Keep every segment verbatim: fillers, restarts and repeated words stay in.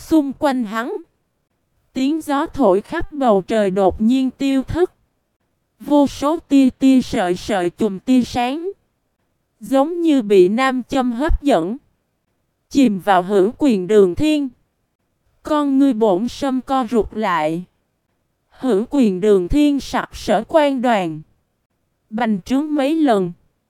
Xung quanh hắn, tiếng gió thổi khắp bầu trời đột nhiên tiêu thất. Vô số tia tia sợi sợi chùm tia sáng, giống như bị nam châm hấp dẫn, chìm vào hữu quyền Đường Thiên. Con ngươi bổn sâm co rụt lại. Hữu quyền Đường Thiên sặc sỡ quan đoàn, bành trướng mấy lần,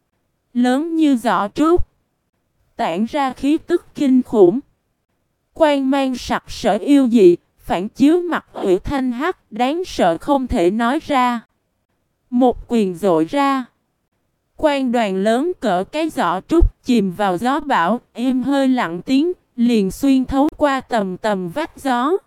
lớn như giỏ trúc, tản ra khí tức kinh khủng. Quang mang sặc sỡ yêu dị, phản chiếu mặt Hủy Thanh Hắc, đáng sợ không thể nói ra. Một quyền dội ra, quan đoàn lớn cỡ cái giỏ trúc chìm vào gió bão, im hơi lặng tiếng, liền xuyên thấu qua tầm tầm vách gió.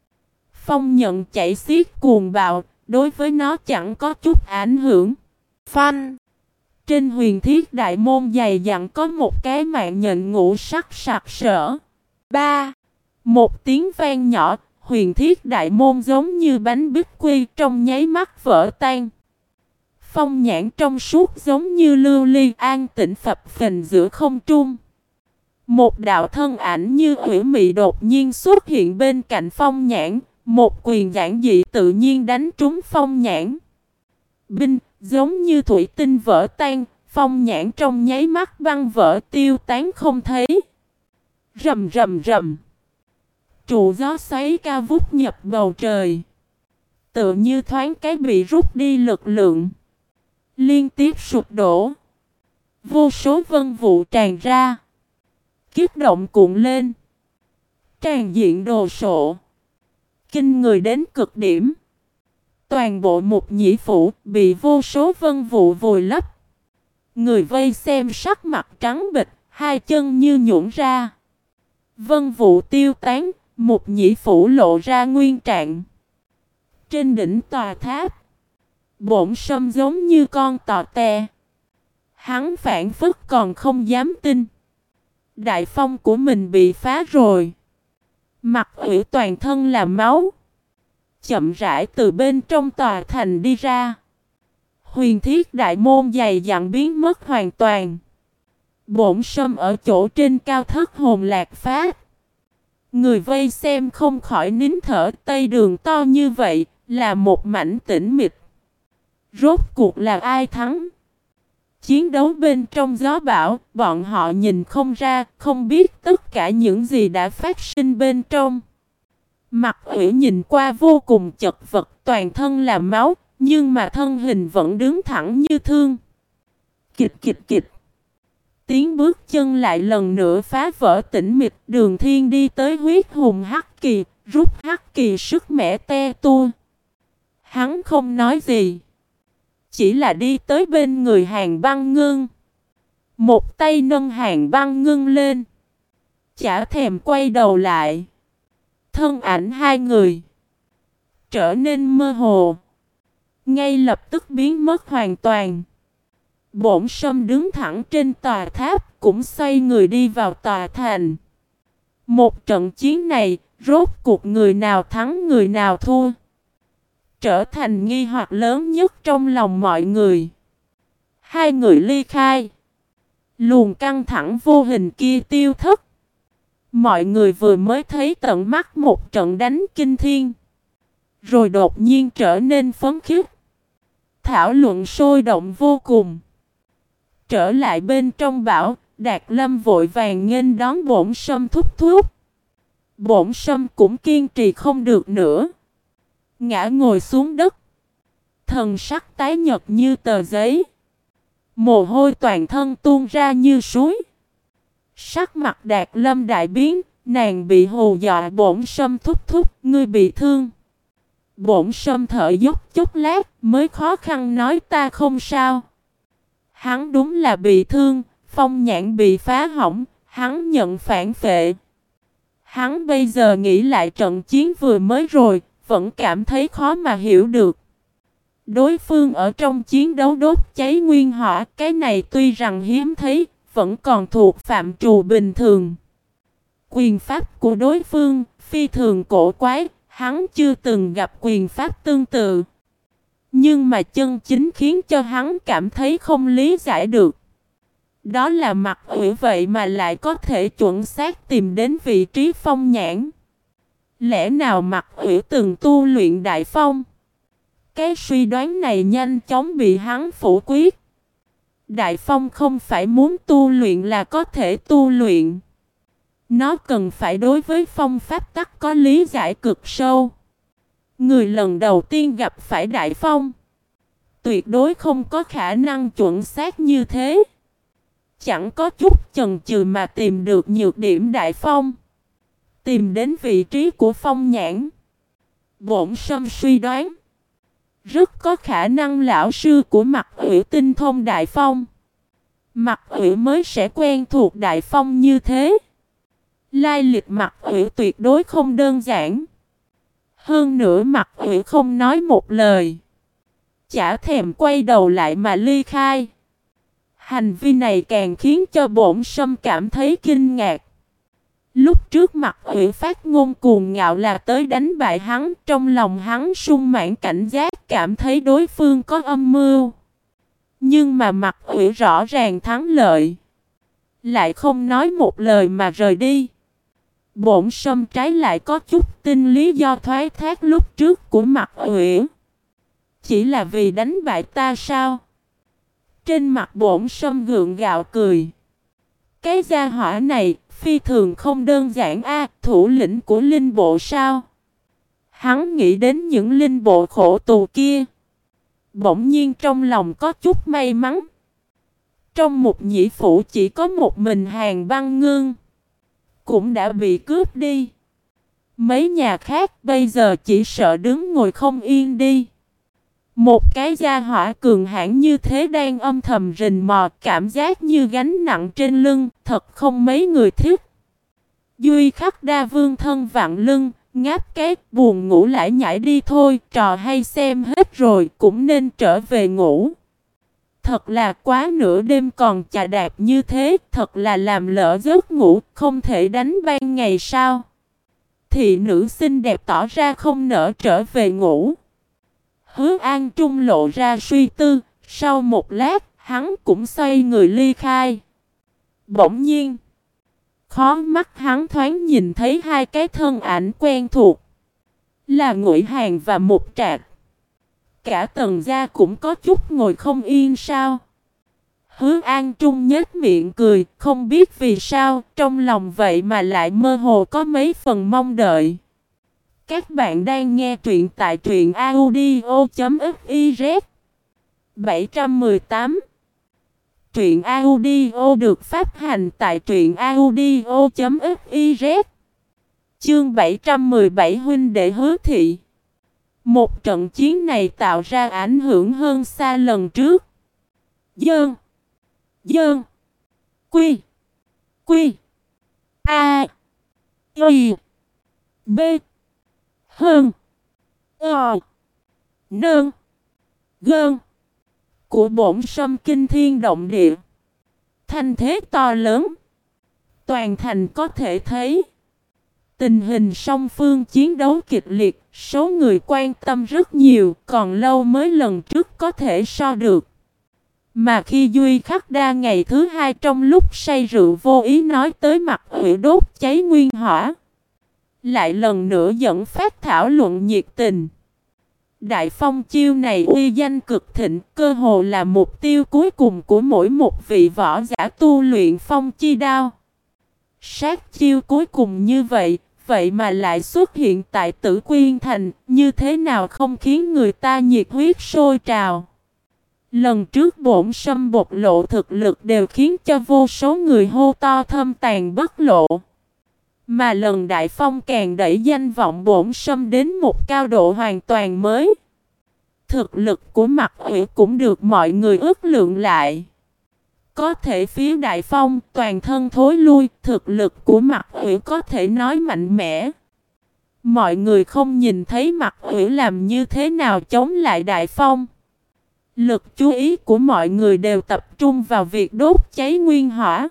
Phong nhận chảy xiết cuồng bạo, đối với nó chẳng có chút ảnh hưởng. Phanh! Trên huyền thiết đại môn dày dặn có một cái mạng nhện ngũ sắc sặc sỡ. Ba! Một tiếng vang nhỏ, huyền thiết đại môn giống như bánh bích quy trong nháy mắt vỡ tan. Phong nhãn trong suốt giống như lưu ly an tĩnh phập phình giữa không trung. Một đạo thân ảnh như ủy mị đột nhiên xuất hiện bên cạnh phong nhãn, một quyền giản dị tự nhiên đánh trúng phong nhãn. Binh, giống như thủy tinh vỡ tan, phong nhãn trong nháy mắt băng vỡ tiêu tán không thấy. Rầm rầm rầm. Trụ gió xoáy cao vút nhập bầu trời, tựa như thoáng cái bị rút đi lực lượng, liên tiếp sụp đổ. Vô số vân vụ tràn ra, kích động cuộn lên, tràn diện đồ sộ, kinh người đến cực điểm. Toàn bộ Mục Nhĩ Phủ bị vô số vân vụ vùi lấp. Người vây xem sắc mặt trắng bệch, hai chân như nhũn ra. Vân vụ tiêu tán, Mục Nhĩ Phủ lộ ra nguyên trạng. Trên đỉnh tòa tháp, Bổn Sâm giống như con tò te. Hắn phảng phất còn không dám tin đại phong của mình bị phá rồi. Mặt Ủy toàn thân là máu, chậm rãi từ bên trong tòa thành đi ra. Huyền thiết đại môn dày dặn biến mất hoàn toàn. Bổn Sâm ở chỗ trên cao thất hồn lạc phát. Người vây xem không khỏi nín thở. Tây đường to như vậy, là một mảnh tĩnh mịch. Rốt cuộc là ai thắng? Chiến đấu bên trong gió bão, bọn họ nhìn không ra, không biết tất cả những gì đã phát sinh bên trong. Mặt Ủy nhìn qua vô cùng chật vật, toàn thân là máu, nhưng mà thân hình vẫn đứng thẳng như thương. Kịch kịch kịch. Tiếng bước chân lại lần nữa phá vỡ tĩnh mịch. Đường Thiên đi tới huyết hùng hắc kỳ, rút hắc kỳ sức mẻ te tua. Hắn không nói gì, chỉ là đi tới bên người Hàn Băng Ngưng. Một tay nâng Hàn Băng Ngưng lên, chả thèm quay đầu lại. Thân ảnh hai người trở nên mơ hồ, ngay lập tức biến mất hoàn toàn. Bổn Sâm đứng thẳng trên tòa tháp, cũng xoay người đi vào tòa thành. Một trận chiến này, rốt cuộc người nào thắng người nào thua, trở thành nghi hoặc lớn nhất trong lòng mọi người. Hai người ly khai, luồng căng thẳng vô hình kia tiêu thất. Mọi người vừa mới thấy tận mắt một trận đánh kinh thiên, rồi đột nhiên trở nên phấn khích, thảo luận sôi động vô cùng. Trở lại bên trong bảo, Đạt Lâm vội vàng nghênh đón Bổn Sâm thúc thúc. Bổn Sâm cũng kiên trì không được nữa, ngã ngồi xuống đất, thần sắc tái nhợt như tờ giấy, mồ hôi toàn thân tuôn ra như suối. Sắc mặt Đạt Lâm đại biến, nàng bị hù dọa. Bổn Sâm thúc thúc, ngươi bị thương. Bổn Sâm thở dốc chốc lát, mới khó khăn nói ta không sao. Hắn đúng là bị thương, phong nhãn bị phá hỏng, hắn nhận phản phệ. Hắn bây giờ nghĩ lại trận chiến vừa mới rồi, vẫn cảm thấy khó mà hiểu được. Đối phương ở trong chiến đấu đốt cháy nguyên hỏa, cái này tuy rằng hiếm thấy, vẫn còn thuộc phạm trù bình thường. Quyền pháp của đối phương phi thường cổ quái, hắn chưa từng gặp quyền pháp tương tự. Nhưng mà chân chính khiến cho hắn cảm thấy không lý giải được, đó là Mặt Ủy vậy mà lại có thể chuẩn xác tìm đến vị trí phong nhãn. Lẽ nào Mặc Uyển từng tu luyện Đại Phong? Cái suy đoán này nhanh chóng bị hắn phủ quyết. Đại Phong không phải muốn tu luyện là có thể tu luyện. Nó cần phải đối với phong pháp tắc có lý giải cực sâu. Người lần đầu tiên gặp phải Đại Phong tuyệt đối không có khả năng chuẩn xác như thế. Chẳng có chút chần chừ mà tìm được nhược điểm Đại Phong, tìm đến vị trí của Phong nhãn. Bổn Sâm suy đoán rất có khả năng lão sư của Mặc Uyển tinh thông Đại Phong. Mặc Uyển mới sẽ quen thuộc Đại Phong như thế. Lai lịch Mặc Uyển tuyệt đối không đơn giản. Hơn nữa Mặc Uyển không nói một lời, chả thèm quay đầu lại mà ly khai. Hành vi này càng khiến cho Bổn Sâm cảm thấy kinh ngạc. Lúc trước Mặc Uyển phát ngôn cuồng ngạo là tới đánh bại hắn, trong lòng hắn sung mãn cảnh giác, cảm thấy đối phương có âm mưu. Nhưng mà Mặc Uyển rõ ràng thắng lợi, lại không nói một lời mà rời đi. Bổn Sâm trái lại có chút tin lý do thoái thác lúc trước của Mặc Uyển. Chỉ là vì đánh bại ta sao? Trên mặt Bổn Sâm gượng gạo cười. Cái gia hỏa này phi thường không đơn giản a, thủ lĩnh của linh bộ sao? Hắn nghĩ đến những linh bộ khổ tù kia, bỗng nhiên trong lòng có chút may mắn. Trong một nhĩ phủ chỉ có một mình Hàn Băng Ngưng, cũng đã bị cướp đi. Mấy nhà khác bây giờ chỉ sợ đứng ngồi không yên đi. Một cái gia hỏa cường hãn như thế đang âm thầm rình mò, cảm giác như gánh nặng trên lưng, thật không mấy người thích. Duy Khắc Đa Vương thân vặn lưng, ngáp cái, buồn ngủ lại nhảy đi thôi, trò hay xem hết rồi, cũng nên trở về ngủ. Thật là quá nửa đêm còn chà đạp như thế, thật là làm lỡ giấc ngủ, không thể đánh ban ngày sao? Thị nữ xinh đẹp tỏ ra không nỡ trở về ngủ. Hứa An Trung lộ ra suy tư, sau một lát, hắn cũng xoay người ly khai. Bỗng nhiên, khó mắt hắn thoáng nhìn thấy hai cái thân ảnh quen thuộc, là Ngụy Hàn và Mục Trạc. Cả Tần gia cũng có chút ngồi không yên sao. Hứa An Trung nhếch miệng cười, không biết vì sao, trong lòng vậy mà lại mơ hồ có mấy phần mong đợi. Các bạn đang nghe truyện tại truyện audio chấm fiz. bảy trăm mười tám. Truyện audio được phát hành tại truyện audio chấm fiz. Chương bảy trăm mười bảy huynh đệ Hứa thị. Một trận chiến này tạo ra ảnh hưởng hơn xa lần trước. Dơn. Dơn. Quy. Quy. A. Y. B. Hơn. Ờ. Nơn. Gơn. Của Bổn Sâm kinh thiên động địa. Thanh thế to lớn. Toàn thành có thể thấy. Tình hình song phương chiến đấu kịch liệt, số người quan tâm rất nhiều, còn lâu mới lần trước có thể so được. Mà khi Duy Khắc Đa ngày thứ hai trong lúc say rượu vô ý nói tới Mặc Uyển đốt cháy nguyên hỏa, lại lần nữa dẫn phát thảo luận nhiệt tình. Đại Phong chiêu này uy danh cực thịnh, cơ hồ là mục tiêu cuối cùng của mỗi một vị võ giả tu luyện phong chi đao. Sát chiêu cuối cùng như vậy, vậy mà lại xuất hiện tại Tử Quyên Thành, như thế nào không khiến người ta nhiệt huyết sôi trào. Lần trước Bổn Sâm bộc lộ thực lực đều khiến cho vô số người hô to thâm tàn bất lộ. Mà lần Đại Phong càng đẩy danh vọng Bổn Sâm đến một cao độ hoàn toàn mới. Thực lực của Mặc Uyển cũng được mọi người ước lượng lại. Có thể phía Đại Phong toàn thân thối lui, thực lực của Mặc Uyển có thể nói mạnh mẽ. Mọi người không nhìn thấy Mặc Uyển làm như thế nào chống lại Đại Phong. Lực chú ý của mọi người đều tập trung vào việc đốt cháy nguyên hỏa.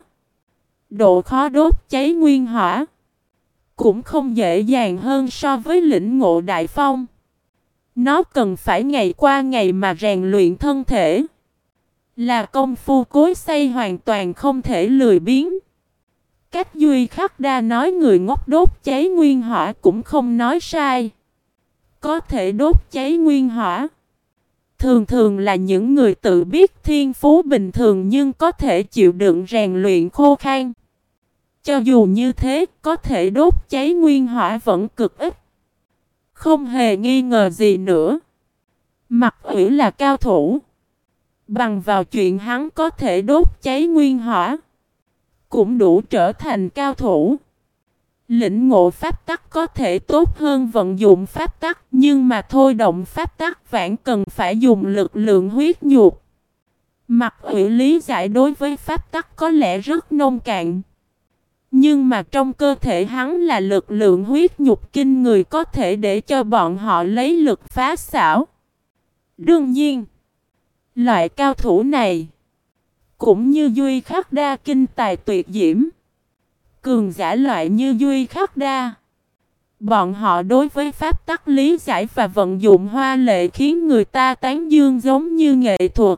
Độ khó đốt cháy nguyên hỏa cũng không dễ dàng hơn so với lĩnh ngộ Đại Phong. Nó cần phải ngày qua ngày mà rèn luyện thân thể. Là công phu cối xay hoàn toàn không thể lười biếng. cách Duy Khắc Đa nói người ngốc đốt cháy nguyên hỏa cũng không nói sai. Có thể đốt cháy nguyên hỏa thường thường là những người tự biết thiên phú bình thường nhưng có thể chịu đựng rèn luyện khô khan. Cho dù như thế, có thể đốt cháy nguyên hỏa vẫn cực ít. Không hề nghi ngờ gì nữa. Mặc Ủy là cao thủ. Bằng vào chuyện hắn có thể đốt cháy nguyên hỏa, cũng đủ trở thành cao thủ. Lĩnh ngộ pháp tắc có thể tốt hơn vận dụng pháp tắc, nhưng mà thôi động pháp tắc vẫn cần phải dùng lực lượng huyết nhục. Mặc Ủy lý giải đối với pháp tắc có lẽ rất nông cạn, nhưng mà trong cơ thể hắn là lực lượng huyết nhục kinh người có thể để cho bọn họ lấy lực phá xảo. Đương nhiên, loại cao thủ này cũng như Duy Khắc Đa kinh tài tuyệt diễm. Cường giả loại như Duy Khắc Đa, bọn họ đối với pháp tắc lý giải và vận dụng hoa lệ khiến người ta tán dương giống như nghệ thuật.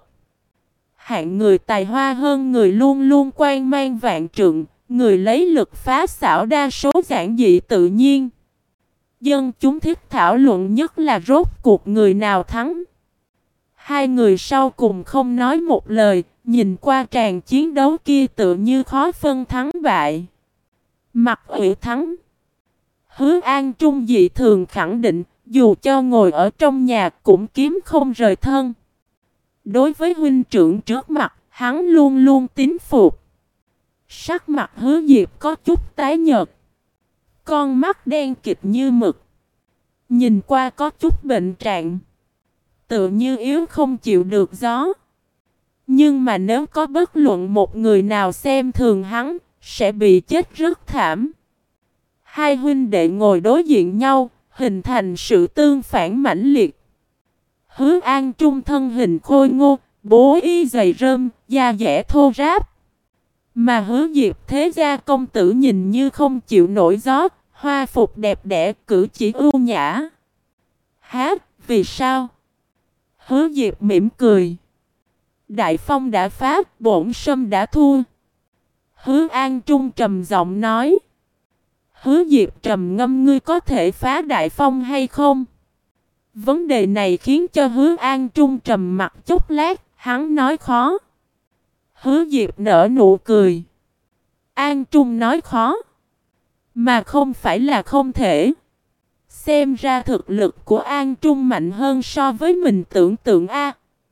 Hạng người tài hoa hơn người luôn luôn quan mang vạn trượng, người lấy lực phá xảo đa số giản dị tự nhiên. Dân chúng thích thảo luận nhất là rốt cuộc người nào thắng. Hai người sau cùng không nói một lời, nhìn qua tràng chiến đấu kia tự như khó phân thắng bại. Mặc Ủy thắng. Hứa An Trung dị thường khẳng định, dù cho ngồi ở trong nhà cũng kiếm không rời thân. Đối với huynh trưởng trước mặt, hắn luôn luôn tín phục. Sắc mặt Hứa Diệp có chút tái nhợt, con mắt đen kịt như mực, nhìn qua có chút bệnh trạng, tựa như yếu không chịu được gió. Nhưng mà nếu có bất luận một người nào xem thường hắn, sẽ bị chết rất thảm. Hai huynh đệ ngồi đối diện nhau, hình thành sự tương phản mãnh liệt. Hứa An Trung thân hình khôi ngô, bố y dày rơm, da dẻ thô ráp. Mà Hứa Diệp thế gia công tử nhìn như không chịu nổi gió, hoa phục đẹp đẽ, cử chỉ ưu nhã. Há, vì sao? Hứa Diệp mỉm cười. Đại phong đã phá, bổn sâm đã thua. Hứa An Trung trầm giọng nói. Hứa Diệp trầm ngâm, ngươi có thể phá đại phong hay không? Vấn đề này khiến cho Hứa An Trung trầm mặt chốc lát, hắn nói khó. Hứa Diệp nở nụ cười. An Trung nói khó, mà không phải là không thể. Xem ra thực lực của An Trung mạnh hơn so với mình tưởng tượng a.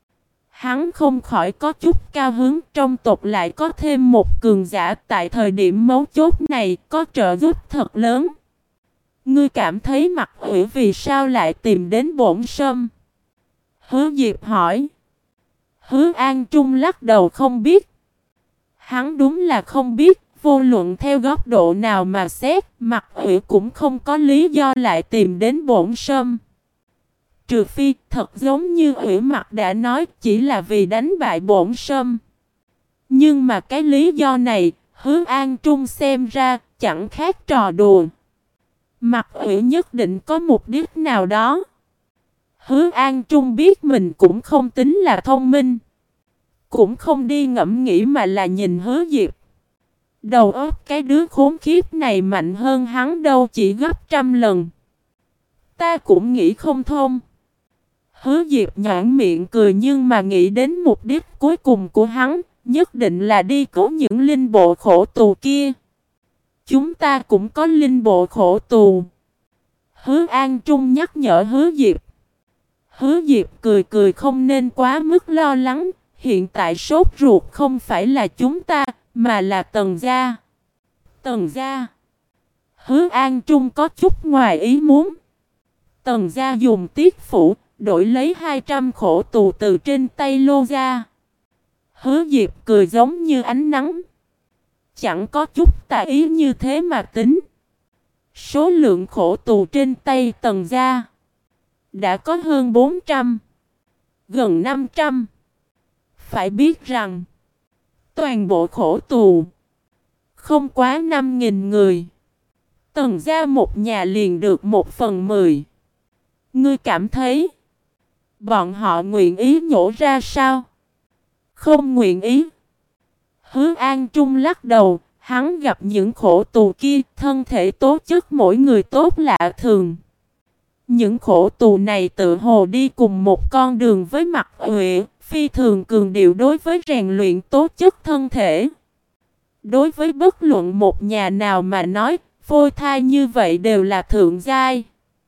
Hắn không khỏi có chút cao hứng, trong tộc lại có thêm một cường giả tại thời điểm mấu chốt này có trợ giúp thật lớn. Ngươi cảm thấy Mặc Ủy vì sao lại tìm đến bổn sâm? Hứa Diệp hỏi. Hứa An Trung lắc đầu không biết. Hắn đúng là không biết, vô luận theo góc độ nào mà xét, Mặc Ủy cũng không có lý do lại tìm đến bổn sâm. Trừ phi, thật giống như Ủy Mặc đã nói, chỉ là vì đánh bại bổn sâm. Nhưng mà cái lý do này, Hứa An Trung xem ra, chẳng khác trò đùa. Mặc Ủy nhất định có mục đích nào đó. Hứa An Trung biết mình cũng không tính là thông minh, cũng không đi ngẫm nghĩ mà là nhìn Hứa Diệp. Đầu óc cái đứa khốn khiếp này mạnh hơn hắn đâu chỉ gấp trăm lần. Ta cũng nghĩ không thông. Hứa Diệp nhãn miệng cười nhưng mà nghĩ đến mục đích cuối cùng của hắn, nhất định là đi cứu những linh bộ khổ tù kia. Chúng ta cũng có linh bộ khổ tù. Hứa An Trung nhắc nhở Hứa Diệp. Hứa Diệp cười cười không nên quá mức lo lắng. Hiện tại sốt ruột không phải là chúng ta, mà là Tần gia. Tần gia. Hứa An Trung có chút ngoài ý muốn. Tần gia dùng tiết phủ, đổi lấy hai trăm khổ tù từ trên tay Lô gia. Hứa Diệp cười giống như ánh nắng. Chẳng có chút tà ý như thế mà tính. Số lượng khổ tù trên tay Tần gia đã có hơn bốn trăm, gần năm trăm. Phải biết rằng, toàn bộ khổ tù không quá năm nghìn người. Tần gia một nhà liền được một phần mười. Ngươi cảm thấy bọn họ nguyện ý nhổ ra sao? Không nguyện ý. Hứa An Trung lắc đầu, Hắn gặp những khổ tù kia, thân thể tố chất mỗi người tốt lạ thường. Những khổ tù này tự hồ đi cùng một con đường với Mặc Uy, phi thường cường điệu đối với rèn luyện tố chất thân thể. Đối với bất luận một nhà nào mà nói, phôi thai như vậy đều là thượng giai.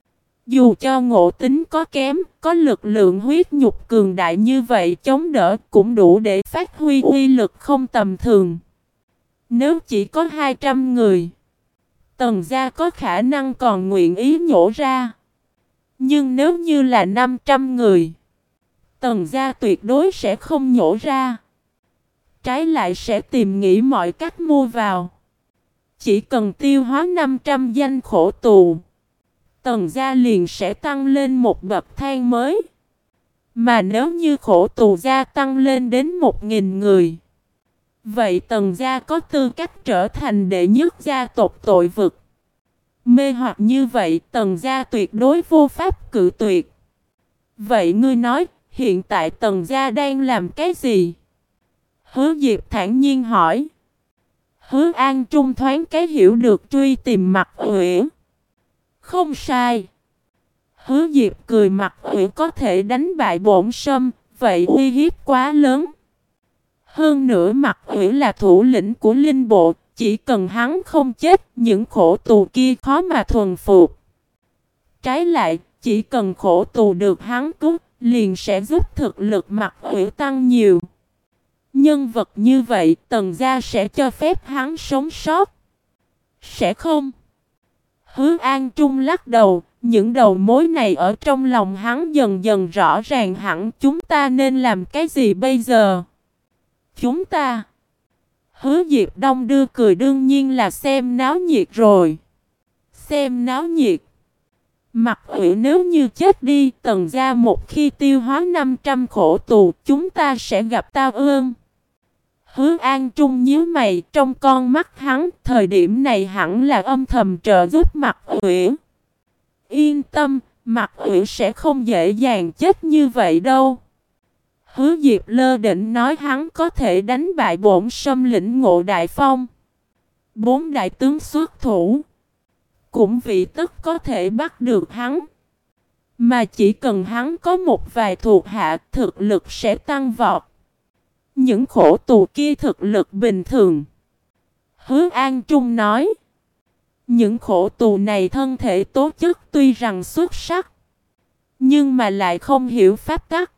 Dù cho ngộ tính có kém, có lực lượng huyết nhục cường đại như vậy chống đỡ cũng đủ để phát huy uy lực không tầm thường. Nếu chỉ có hai trăm người, Tần gia có khả năng còn nguyện ý nhổ ra. Nhưng nếu như là năm trăm người, Tần gia tuyệt đối sẽ không nhổ ra. Trái lại sẽ tìm nghĩ mọi cách mua vào. Chỉ cần tiêu hóa năm trăm danh khổ tù, Tần gia liền sẽ tăng lên một bậc thang mới. Mà nếu như khổ tù gia tăng lên đến một nghìn người, vậy Tần gia có tư cách trở thành đệ nhất gia tộc tội vực. Mê hoặc như vậy Tần gia tuyệt đối vô pháp cự tuyệt. Vậy ngươi nói, hiện tại Tần gia đang làm cái gì? Hứa Diệp thản nhiên hỏi. Hứa An Trung thoáng cái hiểu được truy tìm Mặc Uy. Không sai. Hứa Diệp cười, Mặc Uy có thể đánh bại Bổn Sâm, vậy uy hiếp quá lớn. Hơn nữa Mặc Uy là thủ lĩnh của linh bộ, chỉ cần hắn không chết, những khổ tù kia khó mà thuần phục. Trái lại, chỉ cần khổ tù được hắn cứu, liền sẽ giúp thực lực Mặc Uy tăng nhiều. Nhân vật như vậy, Tần gia sẽ cho phép hắn sống sót. Sẽ không. Hứa An Trung lắc đầu, những đầu mối này ở trong lòng hắn dần dần rõ ràng hẳn. Chúng ta nên làm cái gì bây giờ? Chúng ta. Hứa Diệp Đông đưa cười, đương nhiên là xem náo nhiệt rồi. Xem náo nhiệt. Mặc Uy nếu như chết đi, Tần gia một khi tiêu hóa năm trăm khổ tù, chúng ta sẽ gặp tao ương. Hứa An Trung nhíu mày, trong con mắt hắn, thời điểm này hẳn là âm thầm trợ giúp Mặc Uy. Yên tâm, Mặc Uy sẽ không dễ dàng chết như vậy đâu. Hứa Diệp lơ định nói hắn có thể đánh bại Bổn Sâm lĩnh Ngộ Đại Phong. Bốn đại tướng xuất thủ, cũng vì tất có thể bắt được hắn. Mà chỉ cần hắn có một vài thuộc hạ, thực lực sẽ tăng vọt. Những khổ tù kia thực lực bình thường. Hứa An Trung nói. Những khổ tù này thân thể tố chất tuy rằng xuất sắc, nhưng mà lại không hiểu pháp tắc.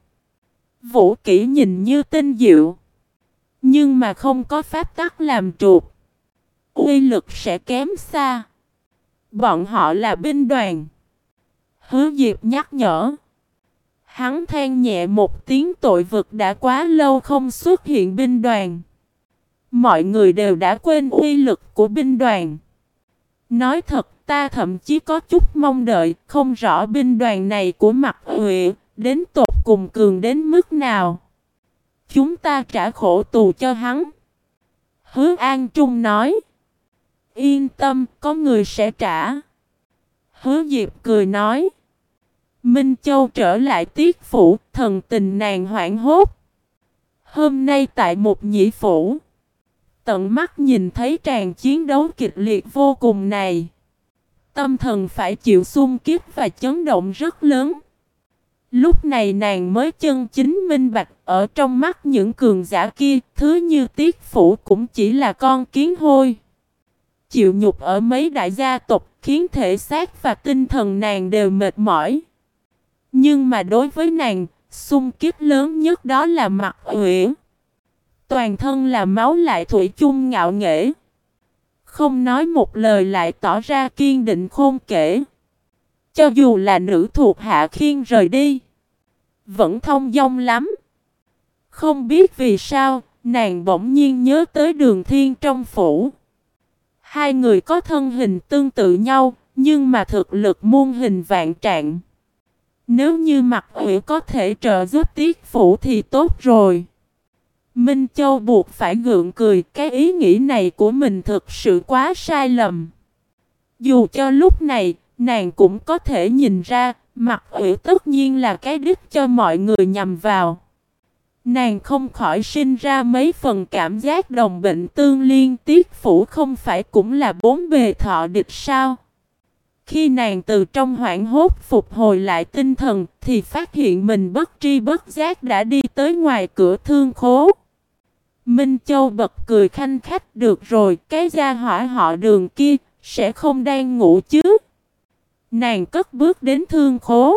Vũ kỹ nhìn như tinh diệu, nhưng mà không có pháp tắc làm trục, uy lực sẽ kém xa. Bọn họ là binh đoàn. Hứa Diệp nhắc nhở. Hắn than nhẹ một tiếng, tội vực đã quá lâu không xuất hiện binh đoàn. Mọi người đều đã quên uy lực của binh đoàn. Nói thật, ta thậm chí có chút mong đợi, không rõ binh đoàn này của Mặc Uy đến tột cùng cường đến mức nào. Chúng ta trả khổ tù cho hắn. Hứa An Trung nói. Yên tâm, có người sẽ trả. Hứa Diệp cười nói. Minh Châu trở lại Tiết phủ, thần tình nàng hoảng hốt. Hôm nay tại một nhĩ phủ, tận mắt nhìn thấy tràng chiến đấu kịch liệt vô cùng này, tâm thần phải chịu xung kích và chấn động rất lớn. Lúc này nàng mới chân chính minh bạch, ở trong mắt những cường giả kia, thứ như Tiết phủ cũng chỉ là con kiến hôi. Chịu nhục ở mấy đại gia tộc khiến thể xác và tinh thần nàng đều mệt mỏi. Nhưng mà đối với nàng, xung kích lớn nhất đó là Mặc Uy. Toàn thân là máu lại thủy chung ngạo nghễ. Không nói một lời lại tỏ ra kiên định khôn kể. Cho dù là nữ thuộc hạ khiên rời đi, vẫn thông dong lắm. Không biết vì sao, nàng bỗng nhiên nhớ tới Đường Thiên trong phủ. Hai người có thân hình tương tự nhau, nhưng mà thực lực muôn hình vạn trạng. Nếu như Mặc Uy có thể trợ giúp Tiết phủ thì tốt rồi. Minh Châu buộc phải gượng cười, cái ý nghĩ này của mình thực sự quá sai lầm. Dù cho lúc này, nàng cũng có thể nhìn ra, Mặc Uy tất nhiên là cái đích cho mọi người nhằm vào. Nàng không khỏi sinh ra mấy phần cảm giác đồng bệnh tương liên, Tiết Phủ không phải cũng là bốn bề thọ địch sao? Khi nàng từ trong hoảng hốt phục hồi lại tinh thần thì phát hiện mình bất tri bất giác đã đi tới ngoài cửa thương khố. Minh Châu bật cười khanh khách, được rồi, cái gia hỏa họ Đường kia sẽ không đang ngủ chứ? Nàng cất bước đến thương khố,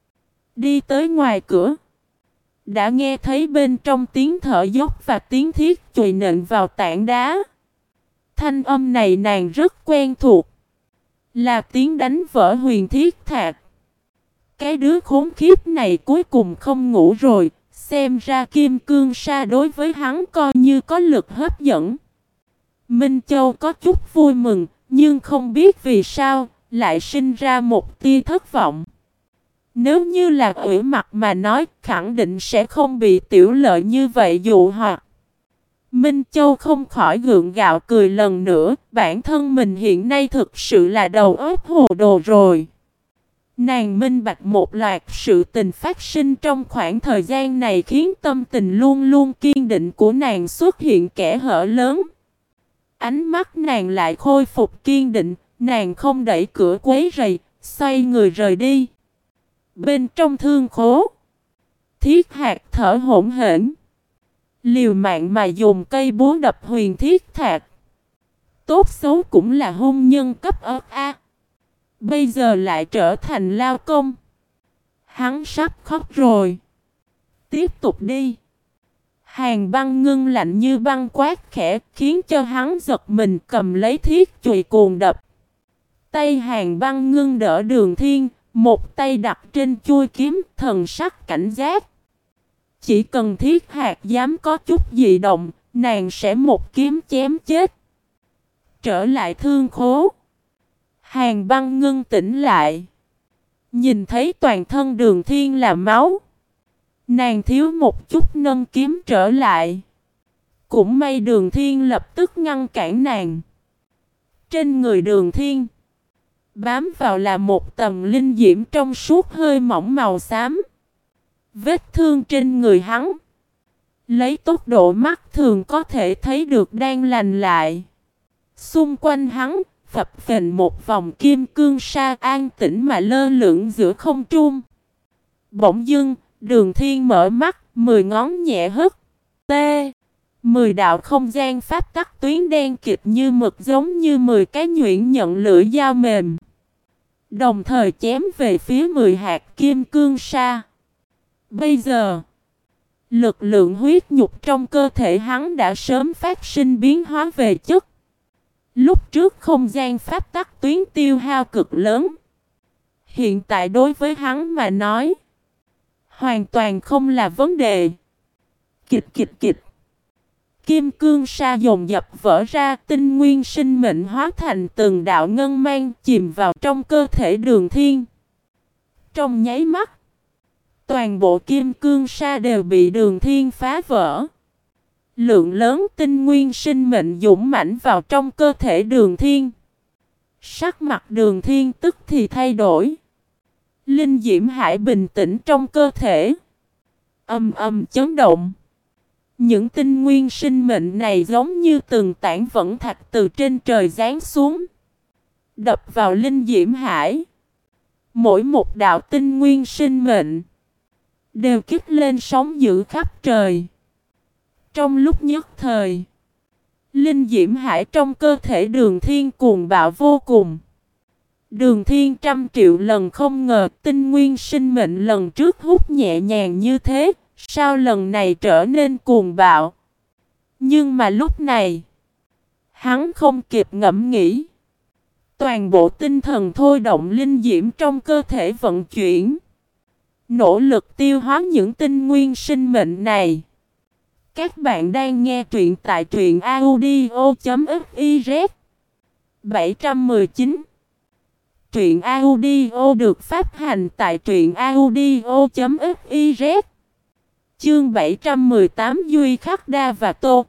đi tới ngoài cửa. Đã nghe thấy bên trong tiếng thở dốc và tiếng thiết chùy nện vào tảng đá. Thanh âm này nàng rất quen thuộc, là tiếng đánh vỡ huyền thiết thạc. Cái đứa khốn khiếp này cuối cùng không ngủ rồi, xem ra kim cương sa đối với hắn coi như có lực hấp dẫn. Minh Châu có chút vui mừng, nhưng không biết vì sao lại sinh ra một tia thất vọng. Nếu như là ủy mặt mà nói, khẳng định sẽ không bị tiểu lợi như vậy dụ hoặc. Minh Châu không khỏi gượng gạo cười lần nữa, bản thân mình hiện nay thực sự là đầu óc hồ đồ rồi. Nàng minh bạch một loạt sự tình phát sinh trong khoảng thời gian này khiến tâm tình luôn luôn kiên định của nàng xuất hiện kẽ hở lớn. Ánh mắt nàng lại khôi phục kiên định, nàng không đẩy cửa quấy rầy, xoay người rời đi. Bên trong thương khố, Thiết Hạc thở hổn hển, liều mạng mà dùng cây búa đập huyền thiết thạc. Tốt xấu cũng là hôn nhân cấp ớt A, bây giờ lại trở thành lao công. Hắn sắp khóc rồi. Tiếp tục đi. Hàn Băng ngưng lạnh như băng quát khẽ, khiến cho hắn giật mình, cầm lấy thiết chùy cuồng đập. Tay Hàn Băng ngưng đỡ Đường Thiên, một tay đặt trên chuôi kiếm, thần sắc cảnh giác. Chỉ cần Thiết Hạc dám có chút dị động, nàng sẽ một kiếm chém chết. Trở lại thương khố, Hàn Băng ngưng tỉnh lại, nhìn thấy toàn thân Đường Thiên là máu. Nàng thiếu một chút nâng kiếm trở lại. Cũng may Đường Thiên lập tức ngăn cản nàng. Trên người Đường Thiên bám vào là một tầng linh diễm trong suốt hơi mỏng màu xám. Vết thương trên người hắn, lấy tốc độ mắt thường có thể thấy được đang lành lại. Xung quanh hắn, phập phình một vòng kim cương sa an tĩnh mà lơ lửng giữa không trung. Bỗng dưng, Đường Thiên mở mắt, mười ngón nhẹ hất. Tê! Mười đạo không gian pháp tắc tuyến đen kịt như mực giống như mười cái nhuyễn nhận lưỡi dao mềm. Đồng thời chém về phía mười hạt kim cương sa. Bây giờ, lực lượng huyết nhục trong cơ thể hắn đã sớm phát sinh biến hóa về chất. Lúc trước không gian pháp tắc tuyến tiêu hao cực lớn. Hiện tại đối với hắn mà nói, hoàn toàn không là vấn đề. Kịch kịch kịch. Kim cương sa dồn dập vỡ ra, tinh nguyên sinh mệnh hóa thành từng đạo ngân mang chìm vào trong cơ thể Đường Thiên. Trong nháy mắt, toàn bộ kim cương sa đều bị Đường Thiên phá vỡ. Lượng lớn tinh nguyên sinh mệnh dũng mãnh vào trong cơ thể Đường Thiên. Sắc mặt Đường Thiên tức thì thay đổi. Linh diễm hải bình tĩnh trong cơ thể, âm âm chấn động. Những tinh nguyên sinh mệnh này giống như từng tảng vẫn thạch từ trên trời giáng xuống, đập vào linh diễm hải. Mỗi một đạo tinh nguyên sinh mệnh đều kích lên sóng dữ khắp trời. Trong lúc nhất thời, linh diễm hải trong cơ thể Đường Thiên cuồng bạo vô cùng. Đường Thiên trăm triệu lần không ngờ tinh nguyên sinh mệnh lần trước hút nhẹ nhàng như thế, sao lần này trở nên cuồng bạo. Nhưng mà lúc này, hắn không kịp ngẫm nghĩ. Toàn bộ tinh thần thôi động linh diễm trong cơ thể vận chuyển, nỗ lực tiêu hóa những tinh nguyên sinh mệnh này. Các bạn đang nghe truyện tại truyện audio chấm fiz. bảy trăm mười chín. Truyện audio được phát hành tại truyện audio chấm fiz. Chương bảy trăm mười tám, Duy Khắc Đa và Tô.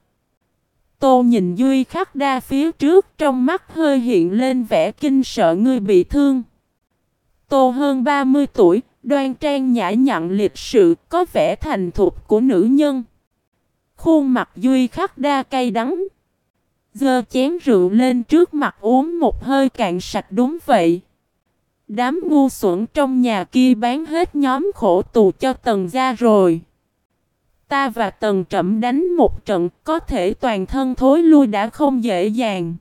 Tô nhìn Duy Khắc Đa phía trước, trong mắt hơi hiện lên vẻ kinh sợ. Ngươi bị thương. Tô hơn ba mươi tuổi, đoan trang nhã nhặn lịch sự, có vẻ thành thục của nữ nhân. Khuôn mặt Duy Khắc Đa cay đắng. Giơ chén rượu lên trước mặt uống một hơi cạn sạch. Đúng vậy. Đám ngu xuẩn trong nhà kia bán hết nhóm khổ tù cho Tần gia rồi. Ta và Tần Trẩm đánh một trận, có thể toàn thân thối lui đã không dễ dàng.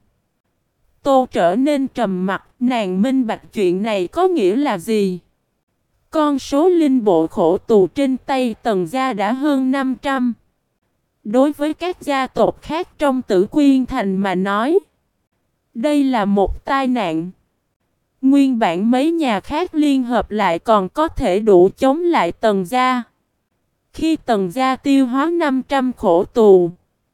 Tô trở nên trầm mặc, nàng minh bạch chuyện này có nghĩa là gì? Con số linh bộ khổ tù trên tay Tần gia đã hơn năm trăm. Đối với các gia tộc khác trong Tử Quyên Thành mà nói, đây là một tai nạn. Nguyên bản mấy nhà khác liên hợp lại còn có thể đủ chống lại Tần gia. Khi Tần gia tiêu hóa năm trăm khổ tù,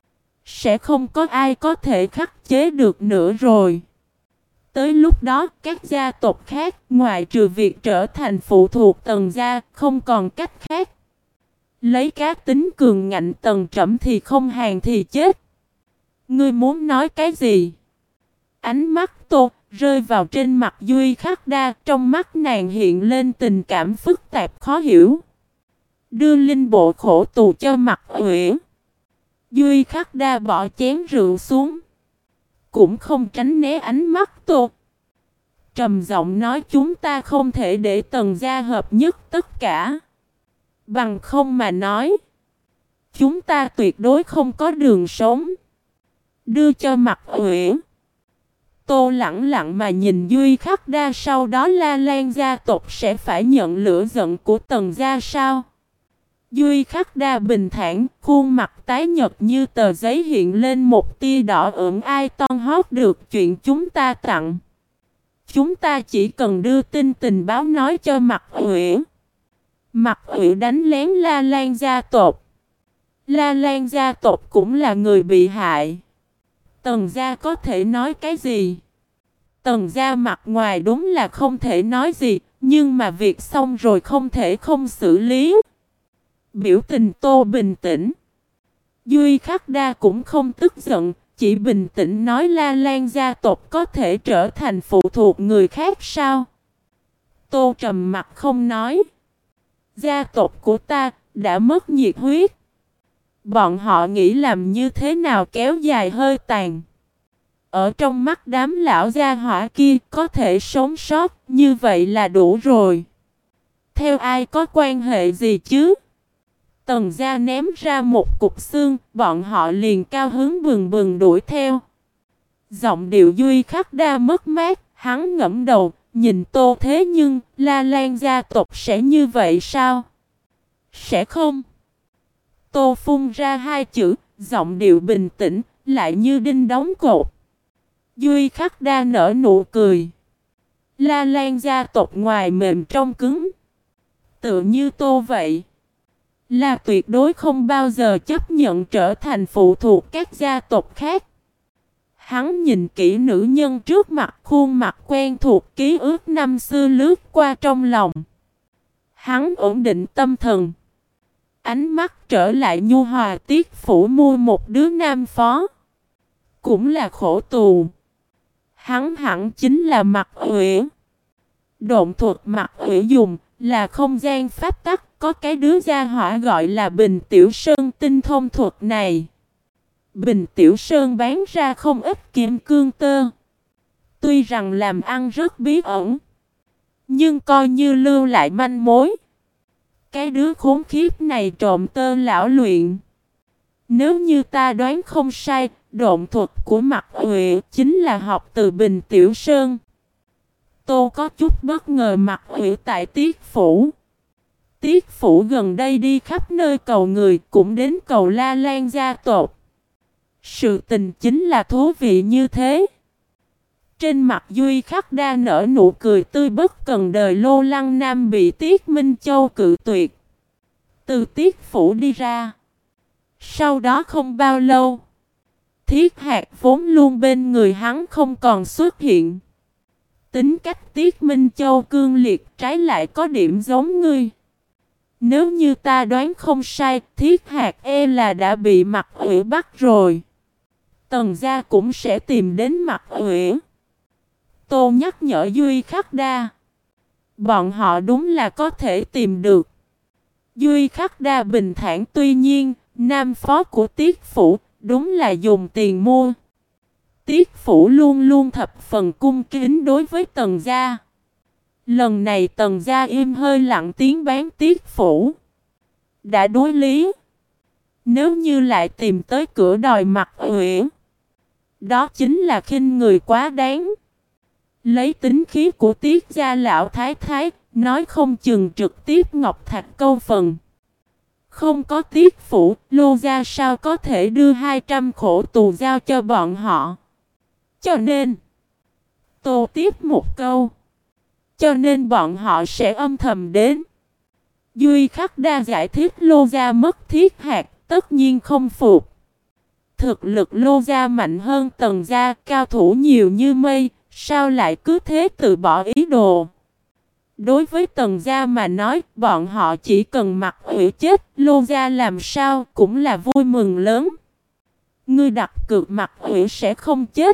sẽ không có ai có thể khắc chế được nữa rồi. Tới lúc đó, các gia tộc khác, ngoại trừ việc trở thành phụ thuộc Tần gia, không còn cách khác. Lấy các tính cường ngạnh Tần Trẩm thì không hàng thì chết. Ngươi muốn nói cái gì? Ánh mắt Tô rơi vào trên mặt Duy Khắc Đa, trong mắt nàng hiện lên tình cảm phức tạp khó hiểu. Đưa linh bộ khổ tù cho Mặc Uyển. Duy Khắc Đa bỏ chén rượu xuống, cũng không tránh né ánh mắt Tô. Trầm giọng nói, chúng ta không thể để Tần gia hợp nhất tất cả. Bằng không mà nói, chúng ta tuyệt đối không có đường sống. Đưa cho Mặc Uyển. Tô lặng lặng mà nhìn Duy Khắc Đa, sau đó La Lan gia tộc sẽ phải nhận lửa giận của Tần gia sao? Duy Khắc Đa bình thản, khuôn mặt tái nhợt như tờ giấy hiện lên một tia đỏ ửng. Ai toan hót được chuyện chúng ta tặng. Chúng ta chỉ cần đưa tin tình báo nói cho Mặc Uyển. Mặc Uyển đánh lén La Lan gia tộc. La Lan gia tộc cũng là người bị hại. Tần gia có thể nói cái gì? Tần gia mặt ngoài đúng là không thể nói gì, nhưng mà việc xong rồi không thể không xử lý. Biểu tình Tô bình tĩnh. Duy Khắc Đa cũng không tức giận, chỉ bình tĩnh nói La Lan gia tộc có thể trở thành phụ thuộc người khác sao? Tô trầm mặt không nói. Gia tộc của ta đã mất nhiệt huyết. Bọn họ nghĩ làm như thế nào kéo dài hơi tàn. Ở trong mắt đám lão gia hỏa kia có thể sống sót như vậy là đủ rồi. Theo ai có quan hệ gì chứ? Tần gia ném ra một cục xương, bọn họ liền cao hứng bừng bừng đuổi theo. Giọng điệu Duy Khắc Đa mất mát, hắn ngẫm đầu, nhìn Tô. Thế nhưng, La Lan gia tộc sẽ như vậy sao? Sẽ không. Tô phun ra hai chữ, giọng điệu bình tĩnh, lại như đinh đóng cột. Duy Khắc Đa nở nụ cười. La Lan gia tộc ngoài mềm trong cứng, tựa như Tô vậy, là tuyệt đối không bao giờ chấp nhận trở thành phụ thuộc các gia tộc khác. Hắn nhìn kỹ nữ nhân trước mặt, khuôn mặt quen thuộc, ký ức năm xưa lướt qua trong lòng. Hắn ổn định tâm thần, ánh mắt trở lại nhu hòa. Tiết phủ mua một đứa nam phó, cũng là khổ tù. Hắn hẳn chính là Mặc Uyển. Độn thuật Mặc Uyển dùng là không gian pháp tắc, có cái đứa gia hỏa gọi là Bình Tiểu Sơn tinh thông thuật này. Bình Tiểu Sơn bán ra không ít kim cương tơ. Tuy rằng làm ăn rất bí ẩn, nhưng coi như lưu lại manh mối. Cái đứa khốn khiếp này trộm tơ lão luyện. Nếu như ta đoán không sai, độn thuật của Mặc Uyển chính là học từ Bình Tiểu Sơn. Tô có chút bất ngờ Mặc Uyển tại Tiết phủ. Tiết phủ gần đây đi khắp nơi cầu người, cũng đến cầu La Lan gia tộc. Sự tình chính là thú vị như thế. Trên mặt Duy Khắc Đa nở nụ cười tươi, bất cần đời. Lô Lăng Nam bị Tiết Minh Châu cự tuyệt, từ Tiết phủ đi ra. Sau đó không bao lâu, Thiết Hạc vốn luôn bên người hắn không còn xuất hiện. Tính cách Tiết Minh Châu cương liệt, trái lại có điểm giống ngươi. Nếu như ta đoán không sai, Thiết Hạc e là đã bị Mặc Uyển bắt rồi. Tần gia cũng sẽ tìm đến Mặc Uyển. Tô nhắc nhở Duy Khắc Đa. Bọn họ đúng là có thể tìm được. Duy Khắc Đa bình thản, tuy nhiên, Nam phó của Tiết Phủ, đúng là dùng tiền mua. Tiết Phủ luôn luôn thập phần cung kính đối với Tần gia. Lần này Tần gia im hơi lặng tiếng bán Tiết Phủ. Đã đối lý. Nếu như lại tìm tới cửa đòi Mặc Uyển, đó chính là khinh người quá đáng. Lấy tính khí của Tiết gia lão thái thái, nói không chừng trực tiếp ngọc thạch câu phần. Không có Tiết Phủ, Lô gia sao có thể đưa hai trăm khổ tù giao cho bọn họ. Cho nên, Tô tiếp một câu. Cho nên bọn họ sẽ âm thầm đến. Duy Khắc Đa giải thích Lô gia mất thiết hạt, tất nhiên không phục. Thực lực Lô gia mạnh hơn Tần gia, cao thủ nhiều như mây, sao lại cứ thế từ bỏ ý đồ. Đối với Tần gia mà nói, bọn họ chỉ cần Mặc Uyển chết, Lô gia làm sao cũng là vui mừng lớn. Ngươi đặt cược Mặc Uyển sẽ không chết.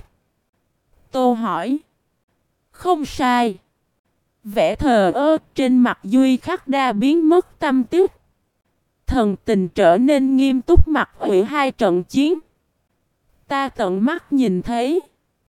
Tô hỏi. Không sai. Vẻ thờ ơ trên mặt Duy Khắc Đa biến mất tâm tích. Thần tình trở nên nghiêm túc. Mặc Uyển hai trận chiến, ta tận mắt nhìn thấy.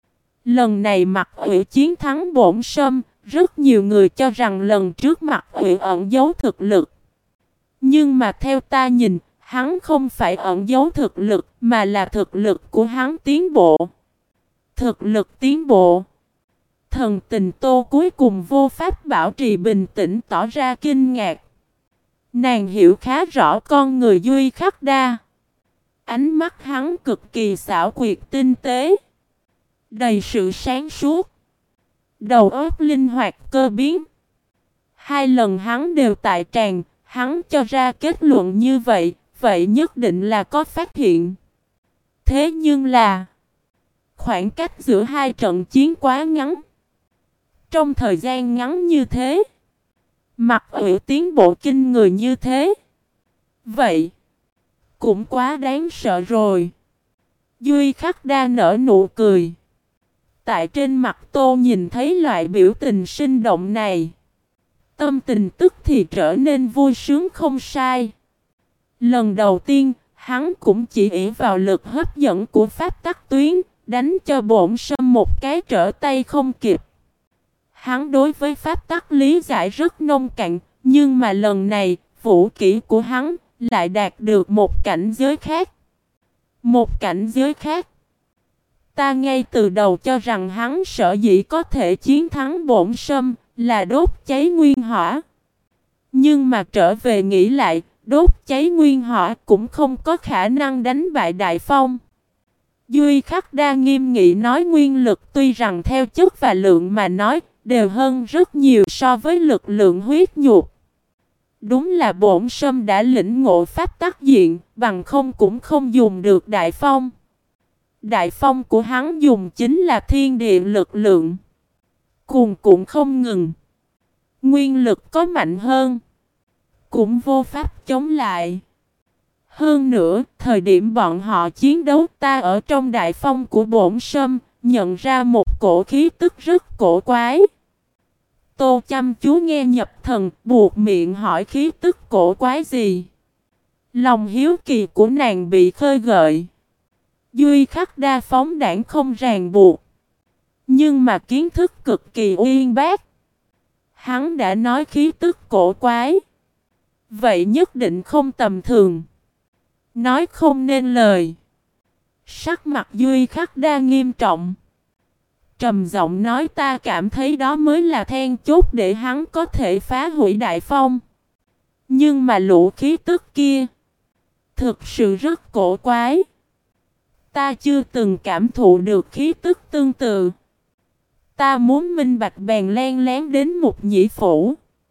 Lần này Mặc Uyển chiến thắng Bổn Sâm. Rất nhiều người cho rằng lần trước Mặc Uyển ẩn giấu thực lực. Nhưng mà theo ta nhìn, hắn không phải ẩn giấu thực lực, mà là thực lực của hắn tiến bộ. Thực lực tiến bộ. Thần tình Tô cuối cùng vô pháp bảo trì bình tĩnh, tỏ ra kinh ngạc. Nàng hiểu khá rõ con người Duy Khắc Đa. Ánh mắt hắn cực kỳ xảo quyệt tinh tế, đầy sự sáng suốt, đầu óc linh hoạt cơ biến. Hai lần hắn đều tại tràng, hắn cho ra kết luận như vậy, vậy nhất định là có phát hiện. Thế nhưng là, khoảng cách giữa hai trận chiến quá ngắn. Trong thời gian ngắn như thế, Mặc Uyển tiến bộ kinh người như thế, vậy cũng quá đáng sợ rồi. Duy Khắc Đa nở nụ cười. Tại trên mặt Tô nhìn thấy loại biểu tình sinh động này, tâm tình tức thì trở nên vui sướng không sai. Lần đầu tiên, hắn cũng chỉ ỷ vào lực hấp dẫn của pháp tắc tuyến, đánh cho Bổn Sâm một cái trở tay không kịp. Hắn đối với pháp tắc lý giải rất nông cạn, nhưng mà lần này, vũ kỹ của hắn lại đạt được một cảnh giới khác. Một cảnh giới khác. Ta ngay từ đầu cho rằng hắn sở dĩ có thể chiến thắng Bổn Sâm là đốt cháy nguyên hỏa. Nhưng mà trở về nghĩ lại, đốt cháy nguyên hỏa cũng không có khả năng đánh bại Đại Phong. Duy Khắc Đa nghiêm nghị nói, nguyên lực tuy rằng theo chất và lượng mà nói đều hơn rất nhiều so với lực lượng huyết nhục. Đúng là Bổn Sâm đã lĩnh ngộ pháp tắc diện, bằng không cũng không dùng được Đại Phong. Đại Phong của hắn dùng chính là thiên địa lực lượng, cuồn cuộn không ngừng. Nguyên lực có mạnh hơn, cũng vô pháp chống lại. Hơn nữa, thời điểm bọn họ chiến đấu, ta ở trong Đại Phong của Bổn Sâm nhận ra một cổ khí tức rất cổ quái. Tô chăm chú nghe nhập thần, buộc miệng hỏi khí tức cổ quái gì. Lòng hiếu kỳ của nàng bị khơi gợi. Duy Khắc Đa phóng đãng không ràng buộc, nhưng mà kiến thức cực kỳ uyên bác. Hắn đã nói khí tức cổ quái, vậy nhất định không tầm thường. Nói không nên lời. Sắc mặt Duy Khắc Đa nghiêm trọng, trầm giọng nói, ta cảm thấy đó mới là then chốt để hắn có thể phá hủy Đại Phong. Nhưng mà lũ khí tức kia thực sự rất cổ quái. Ta chưa từng cảm thụ được khí tức tương tự. Ta muốn minh bạch bèn len lén đến Mục Nhĩ Phủ.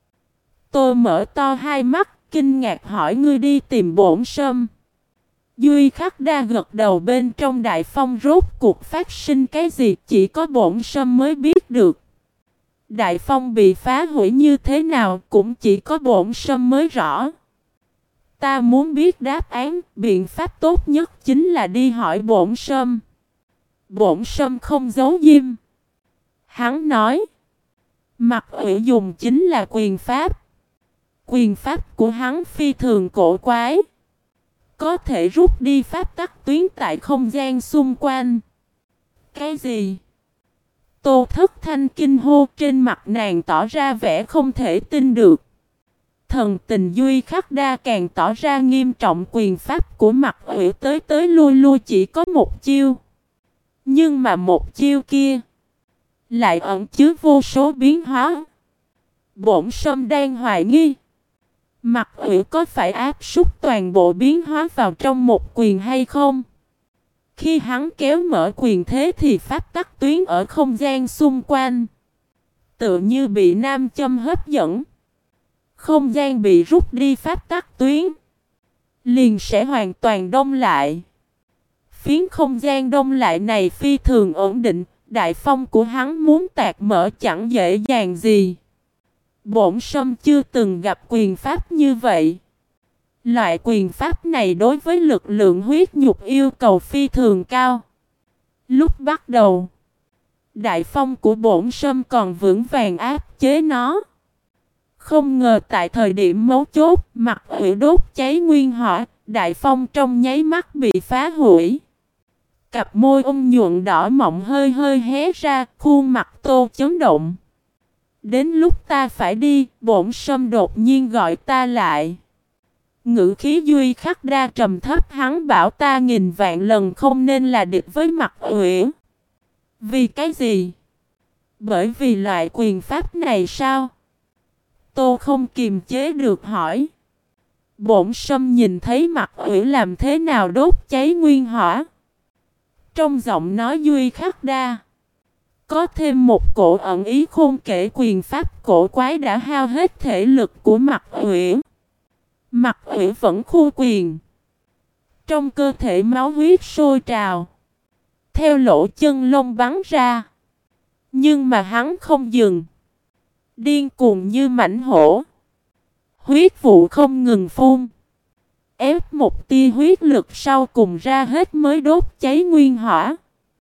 Tôi mở to hai mắt, kinh ngạc hỏi, ngươi đi tìm Bổn Sâm. Duy Khắc Đa gật đầu, bên trong Đại Phong rốt cuộc phát sinh cái gì chỉ có Bổn Sâm mới biết được. Đại Phong bị phá hủy như thế nào cũng chỉ có Bổn Sâm mới rõ. Ta muốn biết đáp án, biện pháp tốt nhất chính là đi hỏi Bổn Sâm. Bổn Sâm không giấu diêm. Hắn nói, Mặc Uyển dùng chính là quyền pháp. Quyền pháp của hắn phi thường cổ quái. Có thể rút đi pháp tắc tuyến tại không gian xung quanh. Cái gì? Tô Thất Thanh kinh hô, trên mặt nàng tỏ ra vẻ không thể tin được. Thần tình Duy Khắc Đa càng tỏ ra nghiêm trọng, quyền pháp của Mặc Uyển tới tới lui lui chỉ có một chiêu. Nhưng mà một chiêu kia lại ẩn chứa vô số biến hóa. Bổn Sâm đang hoài nghi Mặc Uyển có phải áp súc toàn bộ biến hóa vào trong một quyền hay không? Khi hắn kéo mở quyền thế thì pháp tắc tuyến ở không gian xung quanh tựa như bị nam châm hấp dẫn. Không gian bị rút đi pháp tắc tuyến liền sẽ hoàn toàn đông lại. Phiến không gian đông lại này phi thường ổn định, đại phong của hắn muốn tạc mở chẳng dễ dàng gì. Bổn Sâm chưa từng gặp quyền pháp như vậy. Loại quyền pháp này đối với lực lượng huyết nhục yêu cầu phi thường cao. Lúc bắt đầu, đại phong của Bổn Sâm còn vững vàng áp chế nó. Không ngờ tại thời điểm mấu chốt, Mặc Uyển đốt cháy nguyên hỏa, đại phong trong nháy mắt bị phá hủy. Cặp môi ôn nhuận đỏ mọng hơi hơi hé ra, khuôn mặt Tô chấn động. Đến lúc ta phải đi, Bổn Sâm đột nhiên gọi ta lại. Ngữ khí Duy Khắc Đa trầm thấp, hắn bảo ta nghìn vạn lần không nên là địch với Mặc Uyển. Vì cái gì? Bởi vì loại quyền pháp này sao? Tô không kiềm chế được hỏi. Bổn Sâm nhìn thấy Mặc Uyển làm thế nào đốt cháy nguyên hỏa. Trong giọng nói Duy Khắc Đa có thêm một cổ ẩn ý khôn kể, quyền pháp cổ quái đã hao hết thể lực của Mặc Uyển. Mặc Uyển vẫn khu quyền. Trong cơ thể máu huyết sôi trào, theo lỗ chân lông bắn ra. Nhưng mà hắn không dừng. Điên cuồng như mãnh hổ. Huyết vụ không ngừng phun. Ép một tia huyết lực sau cùng ra hết mới đốt cháy nguyên hỏa.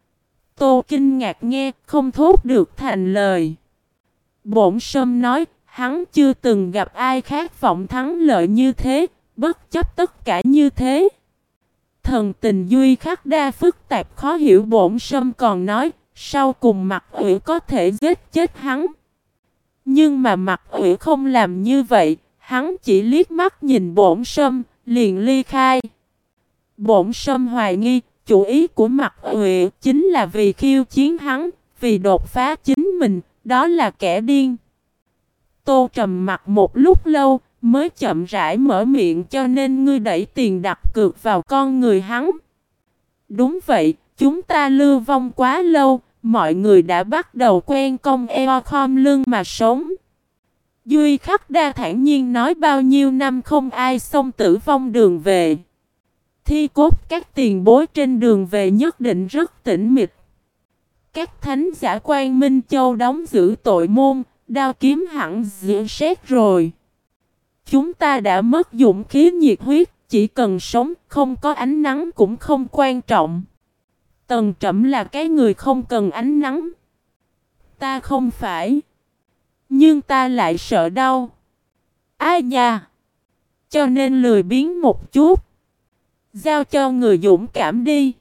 Tô kinh ngạc nghe, không thốt được thành lời. Bổn Sâm nói, hắn chưa từng gặp ai khát vọng thắng lợi như thế, bất chấp tất cả như thế. Thần tình Duy Khắc Đa phức tạp khó hiểu. Bổn Sâm còn nói, sau cùng Mặc Uyển có thể giết chết hắn. Nhưng mà Mặc Uyển không làm như vậy, hắn chỉ liếc mắt nhìn Bổn Sâm, liền ly khai. Bổn Sâm hoài nghi, chủ ý của Mặc Uyển chính là vì khiêu chiến hắn, vì đột phá chính mình, đó là kẻ điên. Tô trầm mặt một lúc lâu, mới chậm rãi mở miệng, cho nên ngươi đẩy tiền đặt cược vào con người hắn. Đúng vậy, chúng ta lưu vong quá lâu, mọi người đã bắt đầu quen công eo khom lưng mà sống. Duy Khắc Đa thản nhiên nói, bao nhiêu năm không ai xông tử vong đường về. Thi cốt các tiền bối trên đường về nhất định rất tĩnh mịch. Các thánh giả Quan Minh Châu đóng giữ tội môn, đao kiếm hẳn diễn xét rồi. Chúng ta đã mất dũng khí nhiệt huyết, chỉ cần sống, không có ánh nắng cũng không quan trọng. Tần Trẩm là cái người không cần ánh nắng. Ta không phải. Nhưng ta lại sợ đau. Ai nha. Cho nên lười biếng một chút. Giao cho người dũng cảm đi.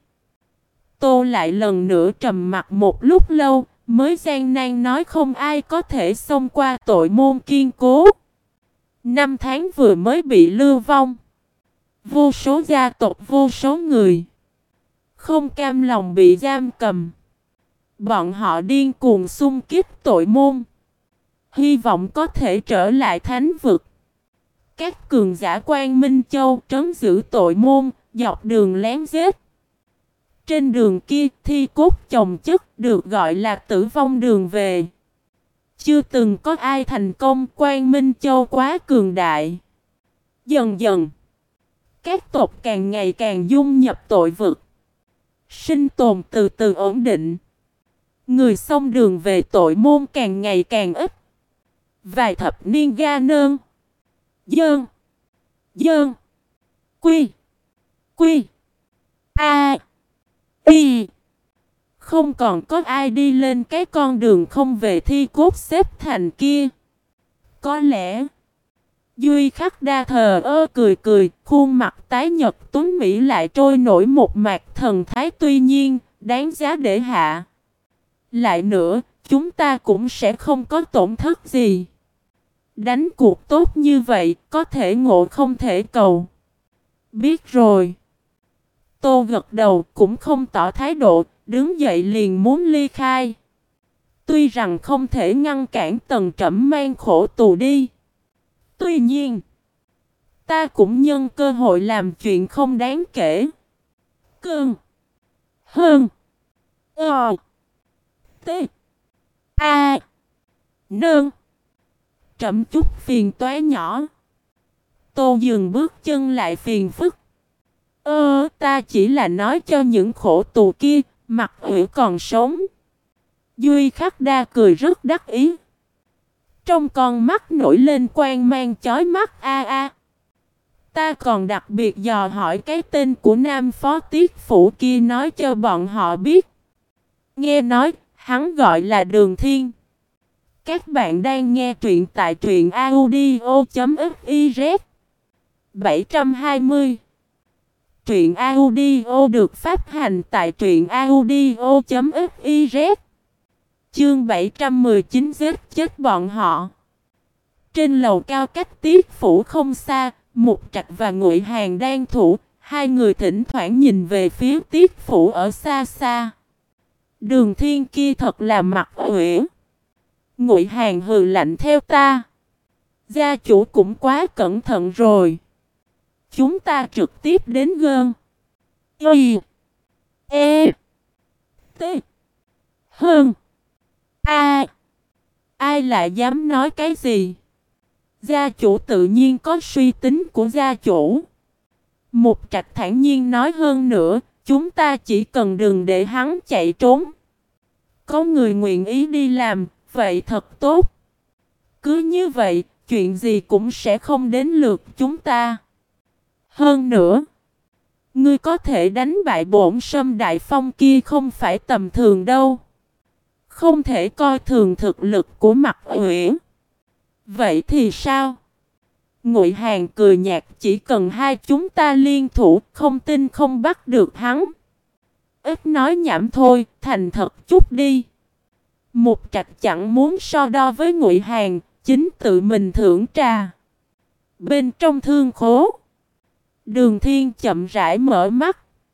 Tô lại lần nữa trầm mặt một lúc lâu, mới gian nan nói, không ai có thể xông qua tội môn kiên cố. Năm tháng vừa mới bị lưu vong. Vô số gia tộc, vô số người không cam lòng bị giam cầm. Bọn họ điên cuồng xung kích tội môn, hy vọng có thể trở lại thánh vực. Các cường giả Quan Minh Châu trấn giữ tội môn, dọc đường lén giết. Trên đường kia, thi cốt chồng chất, được gọi là tử vong đường về. Chưa từng có ai thành công, Quan Minh Châu quá cường đại. Dần dần, các tộc càng ngày càng dung nhập tội vực. Sinh tồn từ từ ổn định. Người xông đường về tội môn càng ngày càng ít. Vài thập niên ga nơn. Dơn. Dơn. Quy. Quy. A. Y. Không còn có ai đi lên cái con đường không về thi cốt xếp thành kia. Có lẽ Duy Khắc Đa thờ ơ cười cười, khuôn mặt tái nhật tuấn mỹ lại trôi nổi một mạc thần thái, tuy nhiên, đáng giá để hạ. Lại nữa, chúng ta cũng sẽ không có tổn thất gì. Đánh cuộc tốt như vậy, có thể ngộ không thể cầu. Biết rồi. Tô gật đầu cũng không tỏ thái độ, đứng dậy liền muốn ly khai. Tuy rằng không thể ngăn cản Tần Trẩm mang khổ tù đi. Tuy nhiên, ta cũng nhân cơ hội làm chuyện không đáng kể. Cơn. Hơn. Ờ. T. A. Nương. Trẫm chút phiền toái nhỏ. Tô dừng bước chân lại phiền phức. Ơ, ta chỉ là nói cho những khổ tù kia, Mặc Uy còn sống. Duy Khắc Đa cười rất đắc ý. Trong con mắt nổi lên quang mang chói mắt. A a. Ta còn đặc biệt dò hỏi cái tên của nam phó tiết phủ kia nói cho bọn họ biết. Nghe nói, hắn gọi là Đường Thiên. Các bạn đang nghe truyện tại truyện audio chấm fiz. bảy trăm hai mươi. Truyện audio được phát hành tại truyện audio chấm fiz. Chương bảy trăm mười chín giết chết bọn họ. Trên lầu cao cách tiết phủ không xa, Mục Trạch và Ngụy Hàn đang thủ, hai người thỉnh thoảng nhìn về phía tiết phủ ở xa xa. Đường Thiên kia thật là Mặc Uy. Ngụy Hàn hừ lạnh theo ta. Gia chủ cũng quá cẩn thận rồi. Chúng ta trực tiếp đến gơn. Y. E. T. Hơn. A. Ai lại dám nói cái gì? Gia chủ tự nhiên có suy tính của gia chủ. Mục Trạch thản nhiên nói, hơn nữa, chúng ta chỉ cần đừng để hắn chạy trốn. Có người nguyện ý đi làm, vậy thật tốt. Cứ như vậy, chuyện gì cũng sẽ không đến lượt chúng ta. Hơn nữa, ngươi có thể đánh bại Bổn Sâm Đại Phong kia không phải tầm thường đâu. Không thể coi thường thực lực của Mặc Uy. Vậy thì sao? Ngụy Hàn cười nhạt, chỉ cần hai chúng ta liên thủ, không tin không bắt được hắn. Ít nói nhảm thôi, thành thật chút đi. Mục Trạch chẳng muốn so đo với Ngụy Hàn, chính tự mình thưởng trà. Bên trong thương khố, Đường Thiên chậm rãi mở mắt.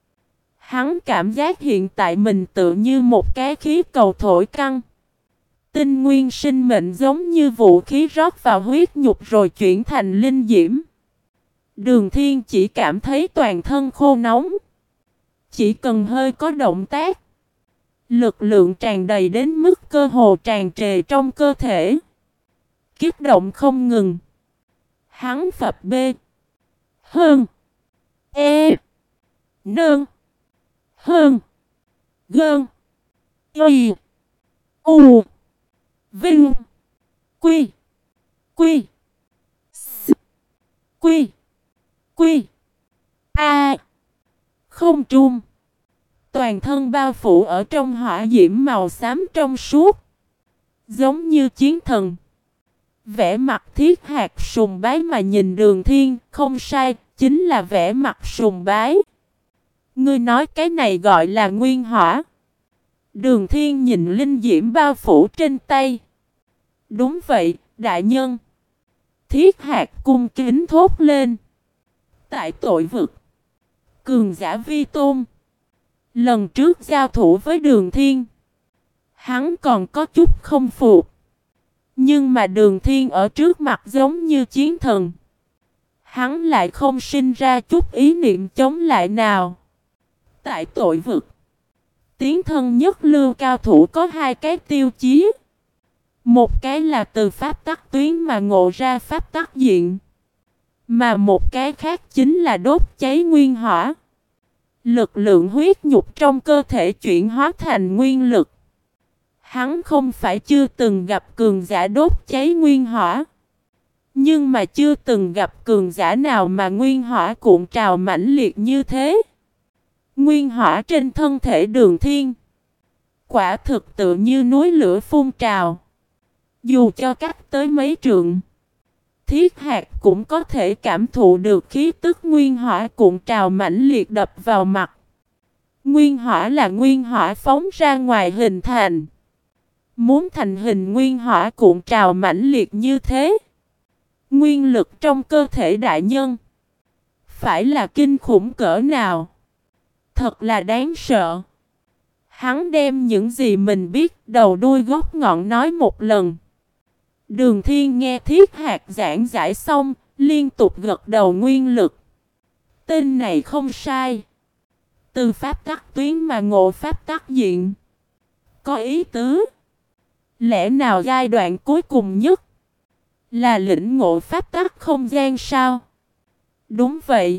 Hắn cảm giác hiện tại mình tự như một cái khí cầu thổi căng. Tinh nguyên sinh mệnh giống như vũ khí rót vào huyết nhục rồi chuyển thành linh diễm. Đường Thiên chỉ cảm thấy toàn thân khô nóng. Chỉ cần hơi có động tác, lực lượng tràn đầy đến mức cơ hồ tràn trề trong cơ thể. Kích động không ngừng. Hắn phập bê. Hơn. E. Nương. Hơn. Gơn. Y. U. Vinh. Quy. Quy. S. Quy. Quy. A. Không trung. Toàn thân bao phủ ở trong hỏa diễm màu xám trong suốt. Giống như chiến thần. Vẻ mặt Thiết Hạt sùng bái mà nhìn Đường Thiên, không sai, chính là vẻ mặt sùng bái. Ngươi nói cái này gọi là nguyên hỏa. Đường Thiên nhìn linh diễm bao phủ trên tay. Đúng vậy, đại nhân. Thiết Hạt cung kính thốt lên. Tại tội vực, cường giả vi tôn. Lần trước giao thủ với Đường Thiên, hắn còn có chút không phục. Nhưng mà Đường Thiên ở trước mặt giống như chiến thần. Hắn lại không sinh ra chút ý niệm chống lại nào. Tại tội vực, tiến thân nhất lưu cao thủ có hai cái tiêu chí. Một cái là từ pháp tắc tuyến mà ngộ ra pháp tắc diện. Mà một cái khác chính là đốt cháy nguyên hỏa. Lực lượng huyết nhục trong cơ thể chuyển hóa thành nguyên lực. Hắn không phải chưa từng gặp cường giả đốt cháy nguyên hỏa. Nhưng mà chưa từng gặp cường giả nào mà nguyên hỏa cuộn trào mãnh liệt như thế. Nguyên hỏa trên thân thể Đường Thiên, quả thực tự như núi lửa phun trào. Dù cho cách tới mấy trượng, Thiết Hạt cũng có thể cảm thụ được khí tức nguyên hỏa cuộn trào mãnh liệt đập vào mặt. Nguyên hỏa là nguyên hỏa phóng ra ngoài hình thành. Muốn thành hình nguyên hỏa cuộn trào mãnh liệt như thế, nguyên lực trong cơ thể đại nhân phải là kinh khủng cỡ nào? Thật là đáng sợ. Hắn đem những gì mình biết đầu đuôi gốc ngọn nói một lần. Đường Thiên nghe Thiết Hạt giảng giải xong, liên tục gật đầu nguyên lực. Tên này không sai. Từ pháp tắc tuyến mà ngộ pháp tắc diện. Có ý tứ. Lẽ nào giai đoạn cuối cùng nhất là lĩnh ngộ pháp tắc không gian sao? Đúng vậy.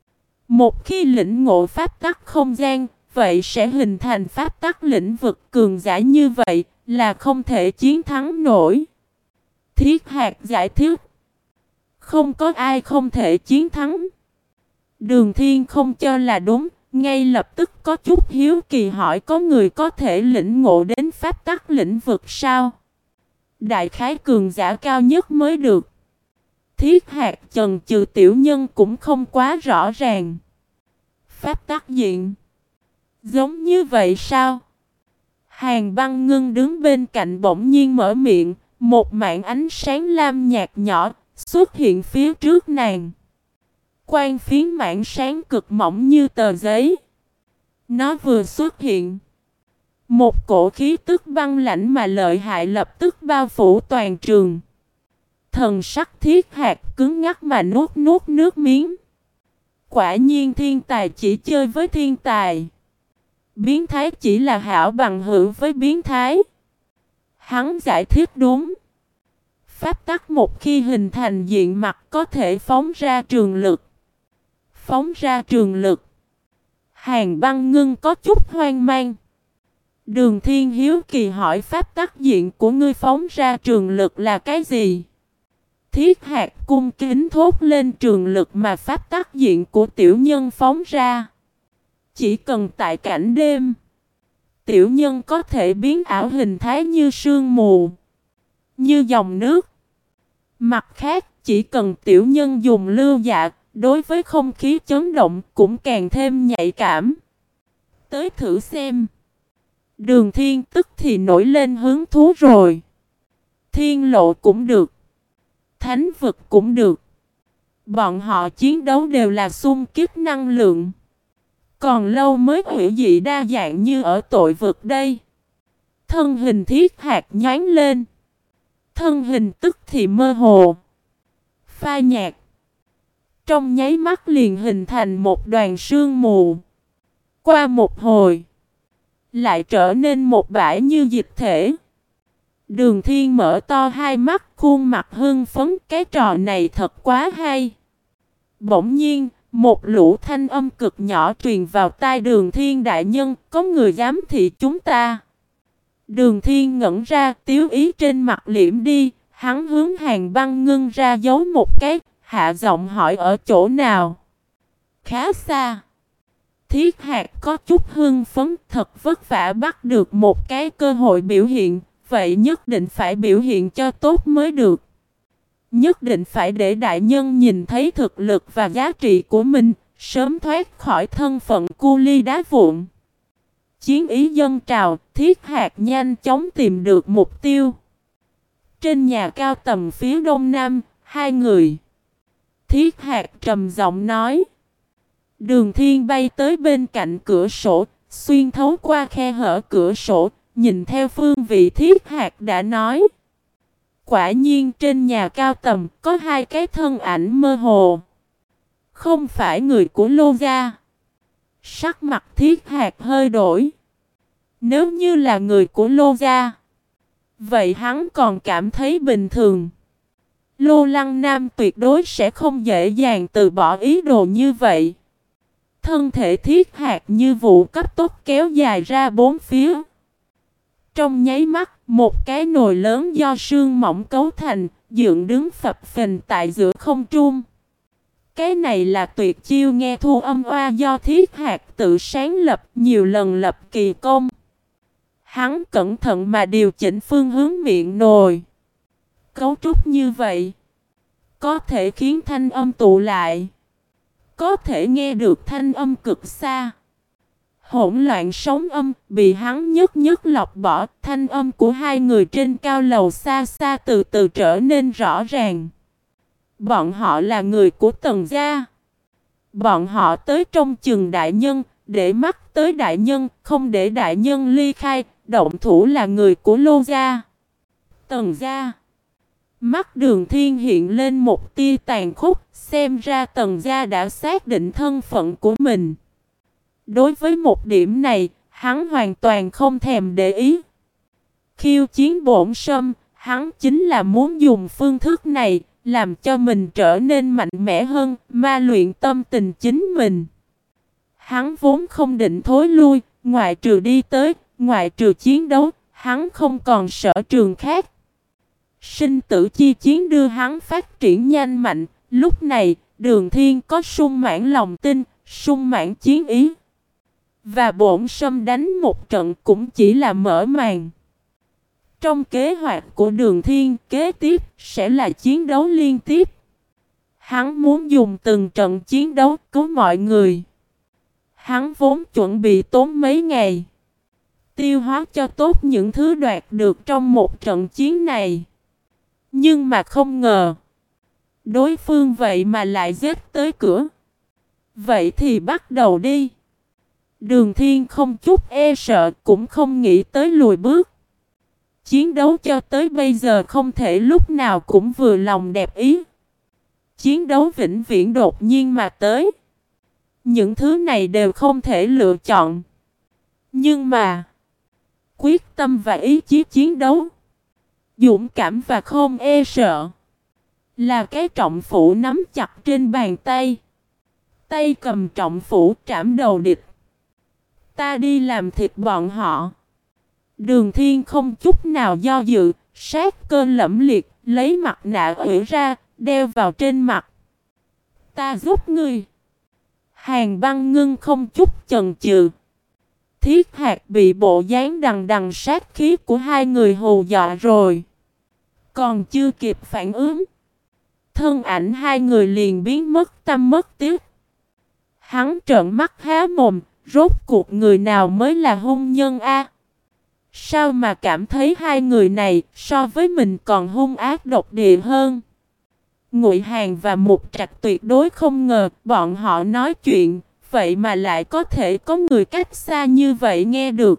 Một khi lĩnh ngộ pháp tắc không gian, vậy sẽ hình thành pháp tắc lĩnh vực cường giả như vậy là không thể chiến thắng nổi. Thiết Hạt giải thích. Không có ai không thể chiến thắng. Đường Thiên không cho là đúng, ngay lập tức có chút hiếu kỳ hỏi có người có thể lĩnh ngộ đến pháp tắc lĩnh vực sao? Đại khái cường giả cao nhất mới được. Thiết Hạt chần chừ tiểu nhân cũng không quá rõ ràng. Pháp tắc diện. Giống như vậy sao? Hàn Băng Ngưng đứng bên cạnh bỗng nhiên mở miệng, một mảng ánh sáng lam nhạt nhỏ xuất hiện phía trước nàng. Quang phiến mảng sáng cực mỏng như tờ giấy. Nó vừa xuất hiện, một cổ khí tức băng lãnh mà lợi hại lập tức bao phủ toàn trường. Thần sắc Thiết Hạt cứng ngắc mà nuốt nuốt nước miếng. Quả nhiên thiên tài chỉ chơi với thiên tài. Biến thái chỉ là hảo bằng hữu với biến thái. Hắn giải thích đúng. Pháp tắc một khi hình thành diện mặt có thể phóng ra trường lực. Phóng ra trường lực. Hàn Băng Ngưng có chút hoang mang. Đường Thiên hiếu kỳ hỏi pháp tắc diện của ngươi phóng ra trường lực là cái gì? Thiết Hạt cung kính thốt lên trường lực mà pháp tắc diện của tiểu nhân phóng ra. Chỉ cần tại cảnh đêm, tiểu nhân có thể biến ảo hình thái như sương mù, như dòng nước. Mặt khác, chỉ cần tiểu nhân dùng lưu dạ, đối với không khí chấn động cũng càng thêm nhạy cảm. Tới thử xem. Đường Thiên tức thì nổi lên hứng thú rồi. Thiên lộ cũng được. Thánh vực cũng được. Bọn họ chiến đấu đều là xung kích năng lượng. Còn lâu mới hủy dị đa dạng như ở tội vực đây. Thân hình Thiết Hạt nhoáng lên. Thân hình tức thì mơ hồ, pha nhạt. Trong nháy mắt liền hình thành một đoàn sương mù. Qua một hồi, lại trở nên một bãi như dịch thể. Đường Thiên mở to hai mắt, khuôn mặt hưng phấn, cái trò này thật quá hay. Bỗng nhiên, một lũ thanh âm cực nhỏ truyền vào tai Đường Thiên đại nhân, có người giám thị chúng ta. Đường Thiên ngẩn ra, tiếu ý trên mặt liễm đi, hắn hướng Hàn Băng Ngưng ra giấu một cái, hạ giọng hỏi ở chỗ nào. Khá xa. Thiết Hạt có chút hưng phấn, thật vất vả bắt được một cái cơ hội biểu hiện, vậy nhất định phải biểu hiện cho tốt mới được. Nhất định phải để đại nhân nhìn thấy thực lực và giá trị của mình, sớm thoát khỏi thân phận cu ly đá vụn. Chiến ý dâng trào, Thiết Hạt nhanh chóng tìm được mục tiêu. Trên nhà cao tầng phía đông nam, hai người. Thiết Hạt trầm giọng nói. Đường Thiên bay tới bên cạnh cửa sổ, xuyên thấu qua khe hở cửa sổ, nhìn theo phương vị Thiết Hạt đã nói. Quả nhiên trên nhà cao tầng có hai cái thân ảnh mơ hồ. Không phải người của Lô gia. Sắc mặt Thiết Hạt hơi đổi. Nếu như là người của Lô gia, vậy hắn còn cảm thấy bình thường. Lô Lăng Nam tuyệt đối sẽ không dễ dàng từ bỏ ý đồ như vậy. Thân thể Thiết Hạt như vụ cấp tốc kéo dài ra bốn phía. Trong nháy mắt, một cái nồi lớn do sương mỏng cấu thành, dựng đứng phập phình tại giữa không trung. Cái này là tuyệt chiêu nghe thu âm oa do Thiết Hạt tự sáng lập, nhiều lần lập kỳ công. Hắn cẩn thận mà điều chỉnh phương hướng miệng nồi. Cấu trúc như vậy, có thể khiến thanh âm tụ lại, có thể nghe được thanh âm cực xa. Hỗn loạn sóng âm bị hắn nhất nhất lọc bỏ, thanh âm của hai người trên cao lầu xa xa từ từ trở nên rõ ràng. Bọn họ là người của Tần gia. Bọn họ tới trong chừng đại nhân, để mắt tới đại nhân, không để đại nhân ly khai, động thủ là người của Lô gia. Tần gia. Mắt Đường Thiên hiện lên một tia tàn khốc, xem ra Tần gia đã xác định thân phận của mình. Đối với một điểm này, hắn hoàn toàn không thèm để ý. Khiêu chiến bổn sâm, hắn chính là muốn dùng phương thức này, làm cho mình trở nên mạnh mẽ hơn, ma luyện tâm tình chính mình. Hắn vốn không định thối lui, ngoại trừ đi tới, ngoại trừ chiến đấu, hắn không còn sở trường khác. Sinh tử chi chiến đưa hắn phát triển nhanh mạnh, lúc này, Đường Thiên có sung mãn lòng tin, sung mãn chiến ý. Và bổn sâm đánh một trận cũng chỉ là mở màn. Trong kế hoạch của Đường Thiên, kế tiếp sẽ là chiến đấu liên tiếp. Hắn muốn dùng từng trận chiến đấu cứu mọi người. Hắn vốn chuẩn bị tốn mấy ngày, tiêu hóa cho tốt những thứ đoạt được trong một trận chiến này. Nhưng mà không ngờ, đối phương vậy mà lại giết tới cửa. Vậy thì bắt đầu đi. Đường Thiên không chút e sợ, cũng không nghĩ tới lùi bước. Chiến đấu cho tới bây giờ không thể lúc nào cũng vừa lòng đẹp ý. Chiến đấu vĩnh viễn đột nhiên mà tới. Những thứ này đều không thể lựa chọn. Nhưng mà, quyết tâm và ý chí chiến đấu, dũng cảm và không e sợ, là cái trọng phủ nắm chặt trên bàn tay. Tay cầm trọng phủ trảm đầu địch. Ta đi làm thịt bọn họ. Đường Thiên không chút nào do dự, sát cơ lẫm liệt, lấy mặt nạ ủy ra, đeo vào trên mặt. Ta giúp ngươi. Hàn Băng Ngưng không chút chần chừ. Thiết Hạt bị bộ dáng đằng đằng sát khí của hai người hù dọa rồi. Còn chưa kịp phản ứng, thân ảnh hai người liền biến mất tăm mất tiếc. Hắn trợn mắt há mồm, rốt cuộc người nào mới là hung nhân a? Sao mà cảm thấy hai người này so với mình còn hung ác độc địa hơn? Ngụy Hàn và Mục Trạch tuyệt đối không ngờ bọn họ nói chuyện, vậy mà lại có thể có người cách xa như vậy nghe được.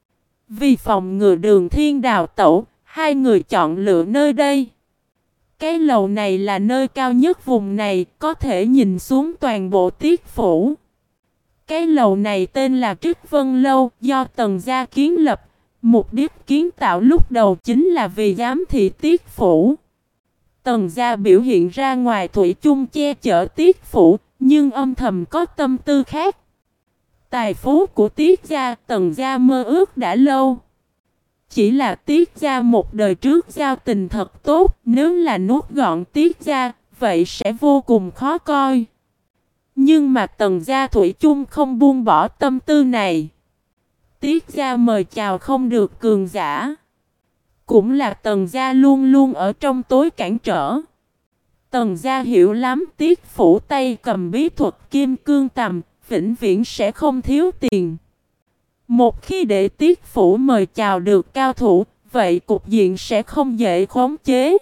Vì phòng ngừa Đường Thiên đào tẩu, hai người chọn lựa nơi đây. Cái lầu này là nơi cao nhất vùng này, có thể nhìn xuống toàn bộ Tiết phủ. Cái lầu này tên là Trích Vân Lâu, do Tần gia kiến lập. Mục đích kiến tạo lúc đầu chính là vì giám thị Tiết phủ. Tần gia biểu hiện ra ngoài thủy chung che chở Tiết phủ, nhưng âm thầm có tâm tư khác. Tài phú của Tiết gia, Tần gia mơ ước đã lâu. Chỉ là Tiết gia một đời trước giao tình thật tốt, nếu là nuốt gọn Tiết gia, vậy sẽ vô cùng khó coi. Nhưng mà Tần gia thủy chung không buông bỏ tâm tư này. Tiết gia mời chào không được cường giả. Cũng là Tần gia luôn luôn ở trong tối cản trở. Tần gia hiểu lắm Tiết phủ tay cầm bí thuật kim cương tầm, vĩnh viễn sẽ không thiếu tiền. Một khi để Tiết phủ mời chào được cao thủ, vậy cục diện sẽ không dễ khống chế.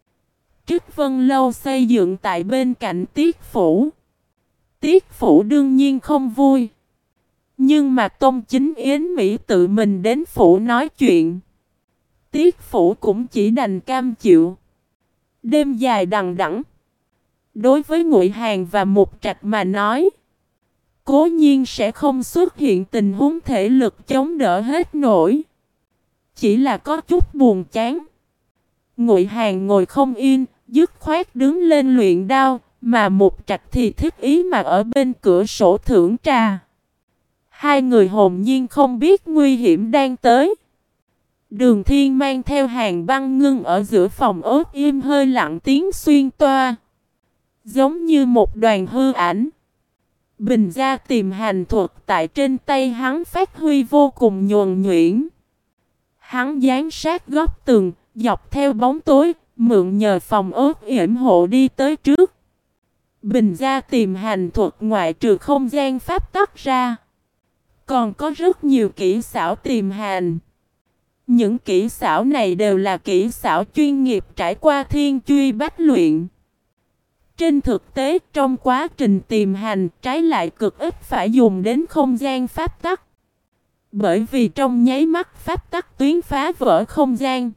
Trích Vân Lâu xây dựng tại bên cạnh Tiết phủ. Tiết phủ đương nhiên không vui. Nhưng mà Tôn Chính Yến Mỹ tự mình đến phủ nói chuyện. Tiết phủ cũng chỉ đành cam chịu. Đêm dài đằng đẵng. Đối với Ngụy Hàn và Mục Trạch mà nói, cố nhiên sẽ không xuất hiện tình huống thể lực chống đỡ hết nổi. Chỉ là có chút buồn chán. Ngụy Hàn ngồi không yên, dứt khoát đứng lên luyện đao, mà Mục Trạch thì thích ý mà ở bên cửa sổ thưởng trà. Hai người hồn nhiên không biết nguy hiểm đang tới. Đường Thiên mang theo Hàn Băng Ngưng ở giữa phòng ốt im hơi lặng tiếng xuyên toa, giống như một đoàn hư ảnh. Bình gia tìm hành thuật tại trên tay hắn phát huy vô cùng nhuần nhuyễn. Hắn dán sát góc tường, dọc theo bóng tối, mượn nhờ phòng ốt yểm hộ đi tới trước. Bình gia tìm hành thuật ngoại trừ không gian pháp tắc ra, còn có rất nhiều kỹ xảo tìm hành. Những kỹ xảo này đều là kỹ xảo chuyên nghiệp trải qua thiên truy bách luyện. Trên thực tế, trong quá trình tìm hành, trái lại cực ít phải dùng đến không gian pháp tắc. Bởi vì trong nháy mắt pháp tắc tuyến phá vỡ không gian,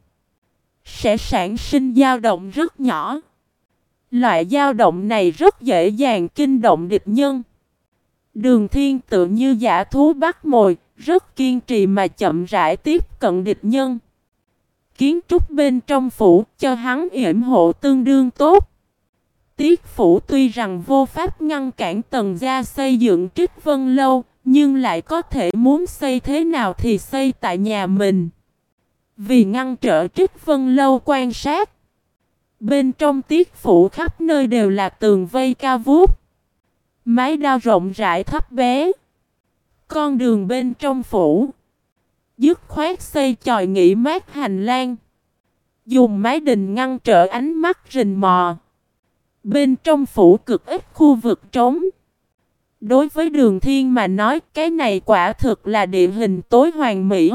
sẽ sản sinh dao động rất nhỏ. Loại dao động này rất dễ dàng kinh động địch nhân. Đường Thiên tự như dã thú bắt mồi, rất kiên trì mà chậm rãi tiếp cận địch nhân. Kiến trúc bên trong phủ cho hắn yểm hộ tương đương tốt. Tiết phủ tuy rằng vô pháp ngăn cản Tần gia xây dựng Trích Vân Lâu, nhưng lại có thể muốn xây thế nào thì xây tại nhà mình. Vì ngăn trở Trích Vân Lâu quan sát, bên trong tiết phủ khắp nơi đều là tường vây cao vút, mái đao rộng rãi thấp bé. Con đường bên trong phủ dứt khoát xây chòi nghỉ mát hành lang, dùng mái đình ngăn trở ánh mắt rình mò. Bên trong phủ cực ít khu vực trống. Đối với Đường Thiên mà nói, cái này quả thực là địa hình tối hoàn mỹ.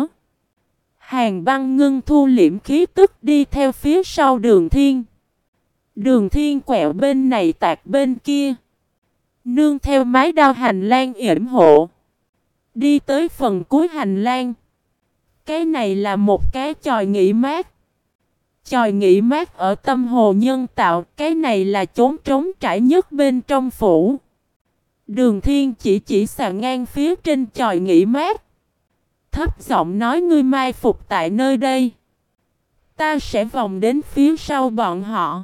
Hàn Băng Ngưng thu liễm khí tức đi theo phía sau Đường Thiên. Đường Thiên quẹo bên này tạt bên kia, nương theo mái đao hành lang yểm hộ, đi tới phần cuối hành lang. Cái này là một cái chòi nghỉ mát. Chòi nghỉ mát ở tâm hồ nhân tạo, cái này là chốn trống trải nhất bên trong phủ. Đường Thiên chỉ chỉ xà ngang phía trên chòi nghỉ mát, thấp giọng nói: ngươi mai phục tại nơi đây, ta sẽ vòng đến phía sau bọn họ.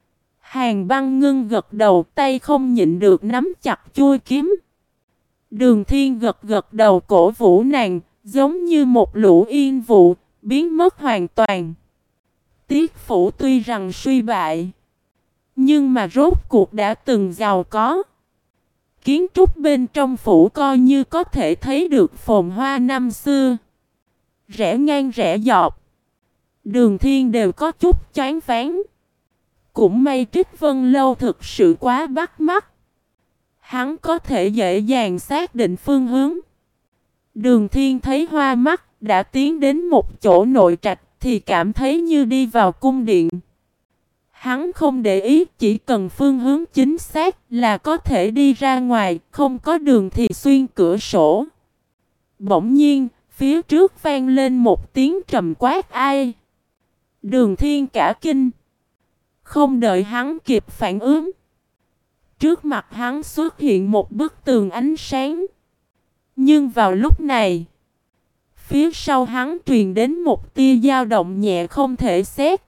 Hàn Băng Ngưng gật đầu, tay không nhịn được nắm chặt chuôi kiếm. Đường Thiên gật gật đầu cổ vũ nàng, giống như một lũ yên vụ, biến mất hoàn toàn. Tiết phủ tuy rằng suy bại, nhưng mà rốt cuộc đã từng giàu có. Kiến trúc bên trong phủ coi như có thể thấy được phồn hoa năm xưa. Rẽ ngang rẽ dọc, Đường Thiên đều có chút choáng váng. Cũng may Trích Vân Lâu thực sự quá bắt mắt, hắn có thể dễ dàng xác định phương hướng. Đường Thiên thấy hoa mắt, đã tiến đến một chỗ nội trạch thì cảm thấy như đi vào cung điện. Hắn không để ý, chỉ cần phương hướng chính xác là có thể đi ra ngoài, không có đường thì xuyên cửa sổ. Bỗng nhiên, phía trước vang lên một tiếng trầm quát: ai? Đường Thiên cả kinh. Không đợi hắn kịp phản ứng, trước mặt hắn xuất hiện một bức tường ánh sáng. Nhưng vào lúc này, phía sau hắn truyền đến một tia dao động nhẹ không thể xét.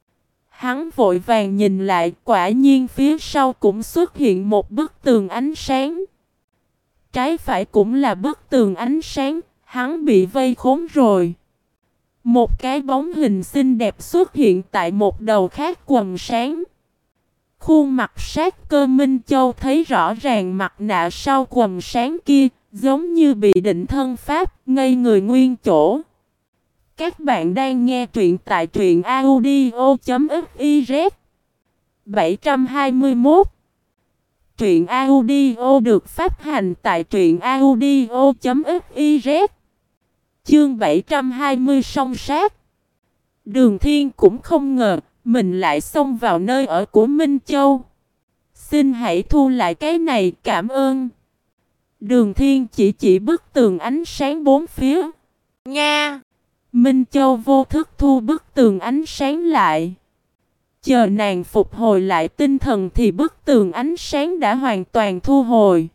Hắn vội vàng nhìn lại, quả nhiên phía sau cũng xuất hiện một bức tường ánh sáng. Trái phải cũng là bức tường ánh sáng, hắn bị vây khốn rồi. Một cái bóng hình xinh đẹp xuất hiện tại một đầu khác quần sáng. Khuôn mặt sát cơ Minh Châu thấy rõ ràng mặt nạ sau quần sáng kia, giống như bị định thân pháp, ngây người nguyên chỗ. Các bạn đang nghe truyện tại truyện audio chấm fiz. bảy trăm hai mươi mốt. Truyện audio được phát hành tại truyện audio chấm fiz. Chương bảy trăm hai mươi song sát. Đường Thiên cũng không ngờ mình lại xông vào nơi ở của Minh Châu. Xin hãy thu lại cái này, cảm ơn. Đường Thiên chỉ chỉ bức tường ánh sáng bốn phía. Nga! Minh Châu vô thức thu bức tường ánh sáng lại. Chờ nàng phục hồi lại tinh thần thì bức tường ánh sáng đã hoàn toàn thu hồi.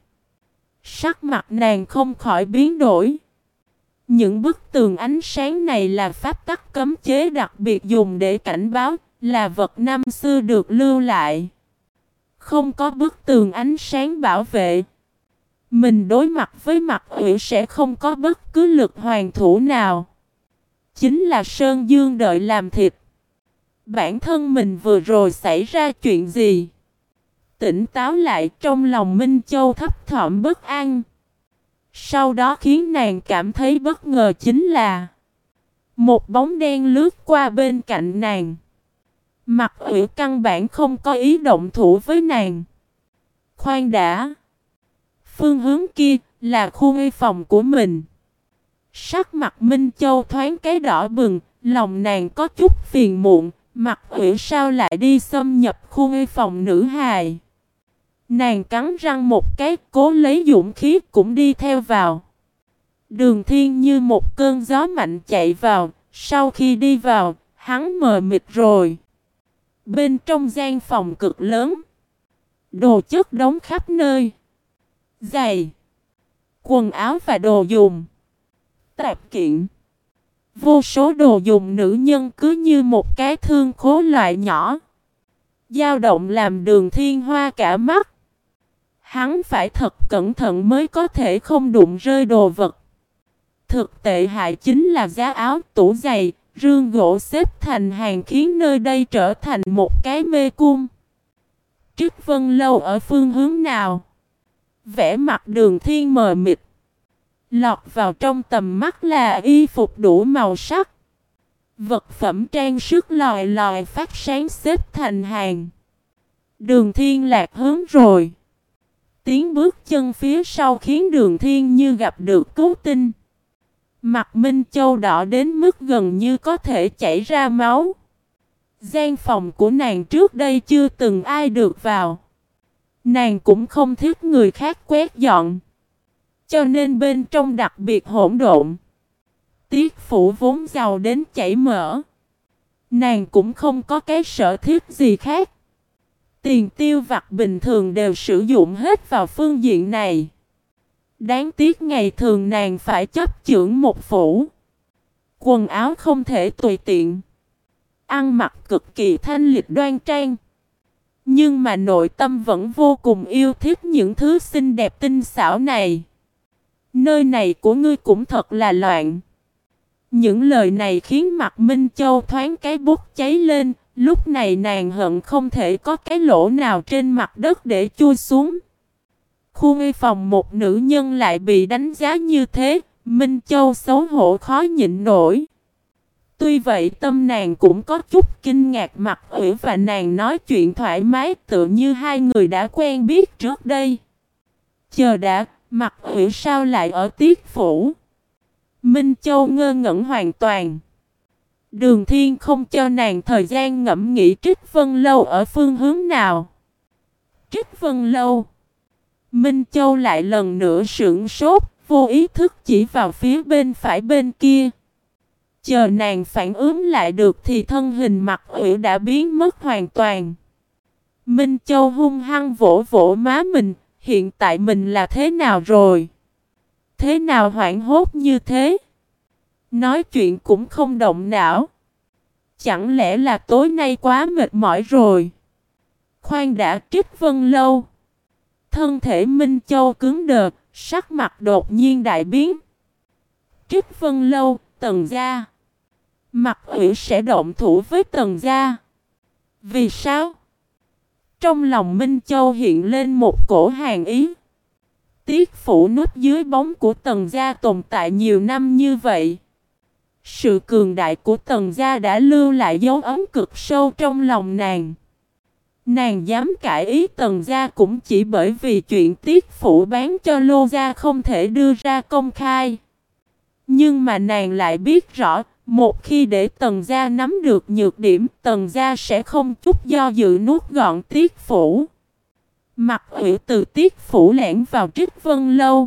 Sắc mặt nàng không khỏi biến đổi. Những bức tường ánh sáng này là pháp tắc cấm chế đặc biệt dùng để cảnh báo, là vật năm xưa được lưu lại. Không có bức tường ánh sáng bảo vệ, mình đối mặt với mặt ủy sẽ không có bất cứ lực hoàn thủ nào. Chính là Sơn Dương đợi làm thịt. Bản thân mình vừa rồi xảy ra chuyện gì? Tỉnh táo lại, trong lòng Minh Châu thấp thỏm bất an. Sau đó khiến nàng cảm thấy bất ngờ chính là một bóng đen lướt qua bên cạnh nàng. Mặc Uyển căn bản không có ý động thủ với nàng. Khoan đã. Phương hướng kia là khu nghi phòng của mình. Sắc mặt Minh Châu thoáng cái đỏ bừng, lòng nàng có chút phiền muộn. Mặc Uyển sao lại đi xâm nhập khu nghi phòng nữ hài. Nàng cắn răng một cái, cố lấy dũng khí cũng đi theo vào. Đường Thiên như một cơn gió mạnh chạy vào. Sau khi đi vào, hắn mờ mịt rồi. Bên trong gian phòng cực lớn, đồ chất đống khắp nơi. Giày, quần áo và đồ dùng, tạp kiện. Vô số đồ dùng nữ nhân cứ như một cái thương khố loại nhỏ, dao động làm Đường Thiên hoa cả mắt. Hắn phải thật cẩn thận mới có thể không đụng rơi đồ vật. Thực tệ hại chính là giá áo, tủ giày, rương gỗ xếp thành hàng khiến nơi đây trở thành một cái mê cung. Trích Vân Lâu ở phương hướng nào? Vẻ mặt Đường Thiên mờ mịt. Lọt vào trong tầm mắt là y phục đủ màu sắc. Vật phẩm trang sức lòi lòi phát sáng xếp thành hàng. Đường Thiên lạc hướng rồi. Tiếng bước chân phía sau khiến Đường Thiên như gặp được cứu tinh. Mặt Minh Châu đỏ đến mức gần như có thể chảy ra máu. Gian phòng của nàng trước đây chưa từng ai được vào. Nàng cũng không thích người khác quét dọn. Cho nên bên trong đặc biệt hỗn độn. Tiết phủ vốn giàu đến chảy mỡ. Nàng cũng không có cái sở thích gì khác. Tiền tiêu vặt bình thường đều sử dụng hết vào phương diện này. Đáng tiếc ngày thường nàng phải chấp chưởng một phủ. Quần áo không thể tùy tiện. Ăn mặc cực kỳ thanh lịch đoan trang. Nhưng mà nội tâm vẫn vô cùng yêu thích những thứ xinh đẹp tinh xảo này. Nơi này của ngươi cũng thật là loạn. Những lời này khiến mặt Minh Châu thoáng cái bút cháy lên. Lúc này nàng hận không thể có cái lỗ nào trên mặt đất để chui xuống. Khu nghi phòng một nữ nhân lại bị đánh giá như thế. Minh Châu xấu hổ khó nhịn nổi. Tuy vậy tâm nàng cũng có chút kinh ngạc. Mặc Uyển và nàng nói chuyện thoải mái tựa như hai người đã quen biết trước đây. Chờ đã, Mặc Uyển sao lại ở Tiết phủ? Minh Châu ngơ ngẩn hoàn toàn. Đường Thiên không cho nàng thời gian ngẫm nghĩ Trích Vân Lâu ở phương hướng nào. Trích Vân Lâu. Minh Châu lại lần nữa sửng sốt, vô ý thức chỉ vào phía bên phải bên kia. Chờ nàng phản ứng lại được thì thân hình Mặc Uyển đã biến mất hoàn toàn. Minh Châu hung hăng vỗ vỗ má mình, hiện tại mình là thế nào rồi? Thế nào hoảng hốt như thế? Nói chuyện cũng không động não. Chẳng lẽ là tối nay quá mệt mỏi rồi? Khoan đã, Trích Vân Lâu. Thân thể Minh Châu cứng đờ, sắc mặt đột nhiên đại biến. Trích Vân Lâu, Tần gia. Mặc Uyển sẽ động thủ với Tần gia. Vì sao? Trong lòng Minh Châu hiện lên một cổ hàn ý. Tiết phủ núp dưới bóng của Tần gia tồn tại nhiều năm như vậy. Sự cường đại của Tần gia đã lưu lại dấu ấn cực sâu trong lòng nàng. Nàng dám cãi ý Tần gia cũng chỉ bởi vì chuyện Tiết phủ bán cho Lô gia không thể đưa ra công khai. Nhưng mà nàng lại biết rõ, một khi để Tần gia nắm được nhược điểm, Tần gia sẽ không chút do dự nuốt gọn Tiết phủ. Mặc Uyển từ Tiết phủ lẻn vào Trích Vân Lâu.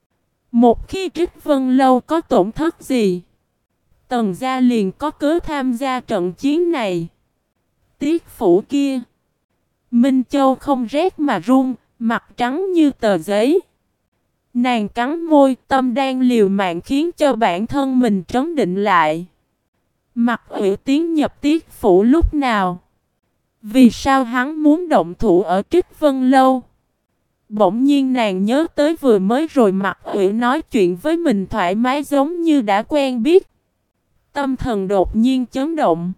Một khi Trích Vân Lâu có tổn thất gì, Tần gia liền có cớ tham gia trận chiến này. Tiết phủ kia. Minh Châu không rét mà run, mặt trắng như tờ giấy. Nàng cắn môi, tâm đang liều mạng khiến cho bản thân mình trấn định lại. Mặc Uyển tiến nhập Tiết phủ lúc nào? Vì sao hắn muốn động thủ ở Trích Vân Lâu? Bỗng nhiên nàng nhớ tới vừa mới rồi Mặc Uyển nói chuyện với mình thoải mái giống như đã quen biết. Tâm thần đột nhiên chấn động.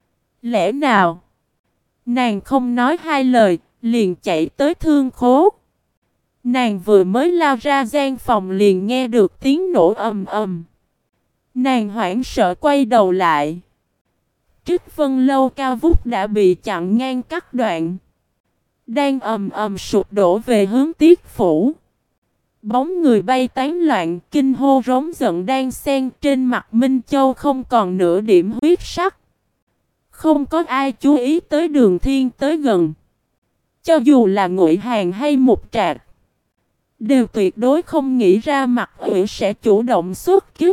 Lẽ nào? Nàng không nói hai lời, liền chạy tới thương khố. Nàng vừa mới lao ra gian phòng liền nghe được tiếng nổ ầm ầm. Nàng hoảng sợ quay đầu lại. Trích Vân Lâu cao vút đã bị chặn ngang cắt đoạn, đang ầm ầm sụp đổ về hướng Tiết Phủ. Bóng người bay tán loạn, kinh hô rống giận đang xen trên mặt Minh Châu không còn nửa điểm huyết sắc. Không có ai chú ý tới Đường Thiên tới gần. Cho dù là Ngụy Hàn hay Mục Trạc, đều tuyệt đối không nghĩ ra Mặc Uy sẽ chủ động xuất kích.